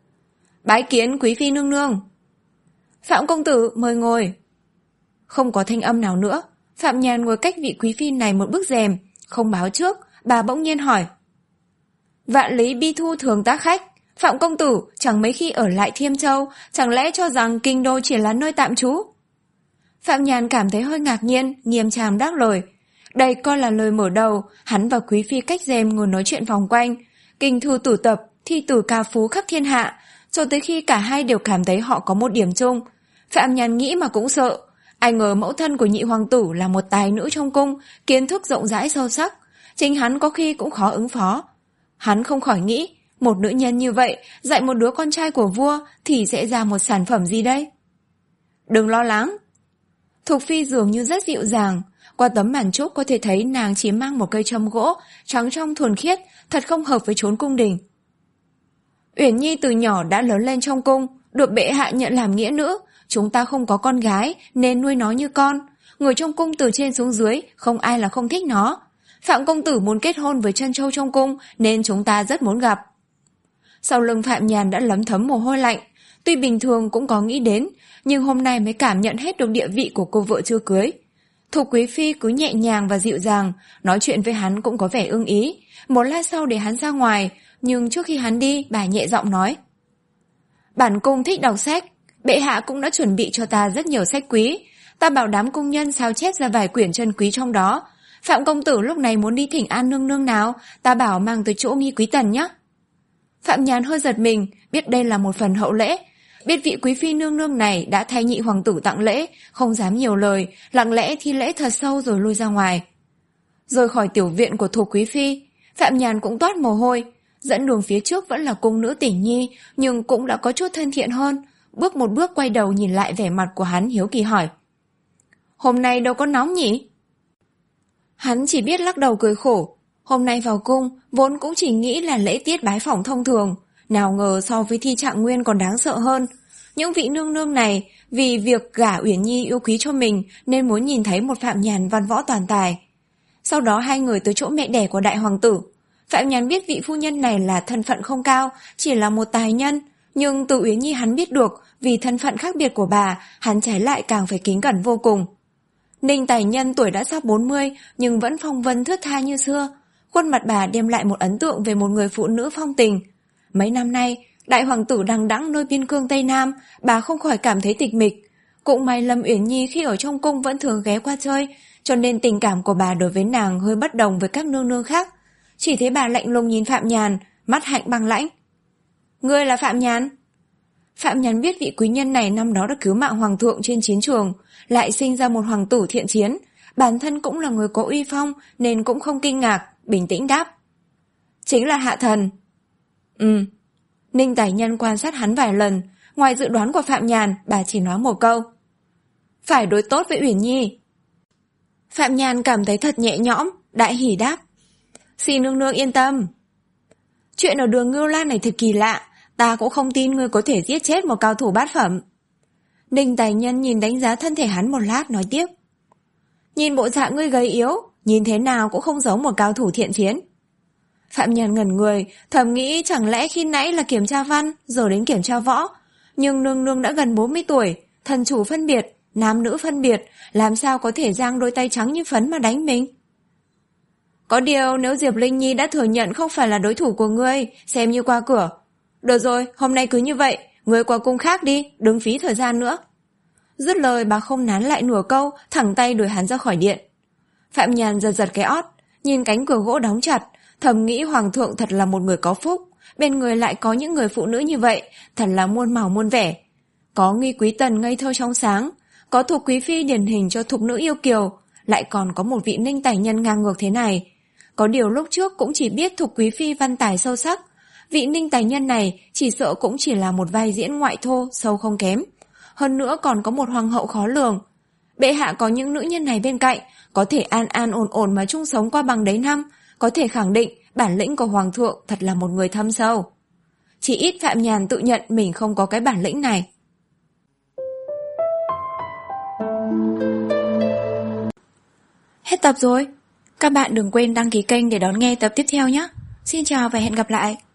Bái kiến Quý Phi nương nương. Phạm công tử, mời ngồi. Không có thanh âm nào nữa, Phạm Nhàn ngồi cách vị Quý Phi này một bước rèm, không báo trước, bà bỗng nhiên hỏi. Vạn lý bi thu thường tác khách, Phạm công tử chẳng mấy khi ở lại Thiêm Châu, chẳng lẽ cho rằng kinh đô chỉ là nơi tạm trú? Phạm Nhàn cảm thấy hơi ngạc nhiên, nghiêm trang đáp lời. Đây coi là lời mở đầu, hắn và Quý Phi cách rèm ngồi nói chuyện vòng quanh. Kinh thư tử tập, thi tử ca phú khắp thiên hạ, cho tới khi cả hai đều cảm thấy họ có một điểm chung. Phạm Nhàn nghĩ mà cũng sợ. Ai ngờ mẫu thân của nhị hoàng tử là một tài nữ trong cung, kiến thức rộng rãi sâu sắc. Chính hắn có khi cũng khó ứng phó. Hắn không khỏi nghĩ, một nữ nhân như vậy, dạy một đứa con trai của vua thì sẽ ra một sản phẩm gì đây? Đừng lo lắng. Thục Phi dường như rất dịu dàng. Qua tấm màn trúc có thể thấy nàng chỉ mang một cây châm gỗ, trắng trong thuần khiết, thật không hợp với chốn cung đình. Uyển Nhi từ nhỏ đã lớn lên trong cung, được bệ hạ nhận làm nghĩa nữ. Chúng ta không có con gái nên nuôi nó như con. Người trong cung từ trên xuống dưới, không ai là không thích nó. Phạm công tử muốn kết hôn với Trân Châu trong cung nên chúng ta rất muốn gặp. Sau lưng Phạm Nhàn đã lấm thấm mồ hôi lạnh. Tuy bình thường cũng có nghĩ đến, nhưng hôm nay mới cảm nhận hết được địa vị của cô vợ chưa cưới. Thục Quý Phi cứ nhẹ nhàng và dịu dàng, nói chuyện với hắn cũng có vẻ ưng ý. Một lát sau để hắn ra ngoài, nhưng trước khi hắn đi, bà nhẹ giọng nói. Bản cung thích đọc sách, bệ hạ cũng đã chuẩn bị cho ta rất nhiều sách quý. Ta bảo đám cung nhân sao chép ra vài quyển chân quý trong đó. Phạm công tử lúc này muốn đi thỉnh an nương nương nào, ta bảo mang tới chỗ Nghi Quý Tần nhé. Phạm Nhàn hơi giật mình, biết đây là một phần hậu lễ. Biết vị Quý Phi nương nương này đã thay nhị hoàng tử tặng lễ, không dám nhiều lời, lặng lẽ thi lễ thật sâu rồi lui ra ngoài. Rời khỏi tiểu viện của Thục Quý Phi, Phạm Nhàn cũng toát mồ hôi. Dẫn đường phía trước vẫn là cung nữ Tỉnh Nhi, nhưng cũng đã có chút thân thiện hơn. Bước một bước quay đầu nhìn lại vẻ mặt của hắn hiếu kỳ hỏi. Hôm nay đâu có nóng nhỉ? Hắn chỉ biết lắc đầu cười khổ. Hôm nay vào cung, vốn cũng chỉ nghĩ là lễ tiết bái phỏng thông thường. Nào ngờ so với thi trạng nguyên còn đáng sợ hơn. Những vị nương nương này, vì việc gả Uyển Nhi yêu quý cho mình nên muốn nhìn thấy một Phạm Nhàn văn võ toàn tài. Sau đó hai người tới chỗ mẹ đẻ của đại hoàng tử. Phạm Nhàn biết vị phu nhân này là thân phận không cao, chỉ là một tài nhân. Nhưng từ Uyển Nhi hắn biết được, vì thân phận khác biệt của bà, hắn trái lại càng phải kính cẩn vô cùng. Ninh tài nhân tuổi đã sắp bốn mươi, nhưng vẫn phong vân thướt tha như xưa. Khuôn mặt bà đem lại một ấn tượng về một người phụ nữ phong tình. Mấy năm nay, đại hoàng tử đằng đẵng nơi biên cương Tây Nam, bà không khỏi cảm thấy tịch mịch. Cũng may Lâm Uyển Nhi khi ở trong cung vẫn thường ghé qua chơi, cho nên tình cảm của bà đối với nàng hơi bất đồng với các nương nương khác. Chỉ thấy bà lạnh lùng nhìn Phạm Nhàn, mắt hạnh băng lãnh. Ngươi là Phạm Nhàn? Phạm Nhàn biết vị quý nhân này năm đó đã cứu mạng hoàng thượng trên chiến trường, lại sinh ra một hoàng tử thiện chiến, bản thân cũng là người có uy phong nên cũng không kinh ngạc, bình tĩnh đáp. Chính là Hạ Thần. Ừ. Ninh Tài Nhân quan sát hắn vài lần, ngoài dự đoán của Phạm Nhàn, bà chỉ nói một câu. Phải đối tốt với Uyển Nhi. Phạm Nhàn cảm thấy thật nhẹ nhõm, đại hỉ đáp. Xin nương nương yên tâm. Chuyện ở đường Ngưu Lan này thật kỳ lạ, ta cũng không tin ngươi có thể giết chết một cao thủ bát phẩm. Ninh Tài Nhân nhìn đánh giá thân thể hắn một lát nói tiếp. Nhìn bộ dạng ngươi gầy yếu, nhìn thế nào cũng không giống một cao thủ thiện chiến. Phạm Nhàn ngẩn người, thầm nghĩ chẳng lẽ khi nãy là kiểm tra văn, giờ đến kiểm tra võ. Nhưng nương nương đã gần bốn mươi tuổi, thần chủ phân biệt, nam nữ phân biệt, làm sao có thể giang đôi tay trắng như phấn mà đánh mình? Có điều nếu Diệp Linh Nhi đã thừa nhận không phải là đối thủ của ngươi, xem như qua cửa. Được rồi, hôm nay cứ như vậy, ngươi qua cung khác đi, đừng phí thời gian nữa. Dứt lời bà không nán lại nửa câu, thẳng tay đuổi hắn ra khỏi điện. Phạm Nhàn giật giật cái ót, nhìn cánh cửa gỗ đóng chặt, thầm nghĩ hoàng thượng thật là một người có phúc, bên người lại có những người phụ nữ như vậy, thật là muôn màu muôn vẻ. Có Nghi Quý Tần ngây thơ trong sáng, có Thục Quý Phi điển hình cho thục nữ yêu kiều, lại còn có một vị Ninh Tài Nhân ngang ngược thế này. Có điều lúc trước cũng chỉ biết Thục Quý Phi văn tài sâu sắc, vị Ninh Tài Nhân này chỉ sợ cũng chỉ là một vai diễn ngoại thô sâu không kém. Hơn nữa còn có một hoàng hậu khó lường. Bệ hạ có những nữ nhân này bên cạnh, có thể an an ổn ổn mà chung sống qua bằng đấy năm, có thể khẳng định bản lĩnh của hoàng thượng thật là một người thâm sâu. Chỉ ít Phạm Nhàn tự nhận mình không có cái bản lĩnh này. Hết tập rồi. Các bạn đừng quên đăng ký kênh để đón nghe tập tiếp theo nhé. Xin chào và hẹn gặp lại.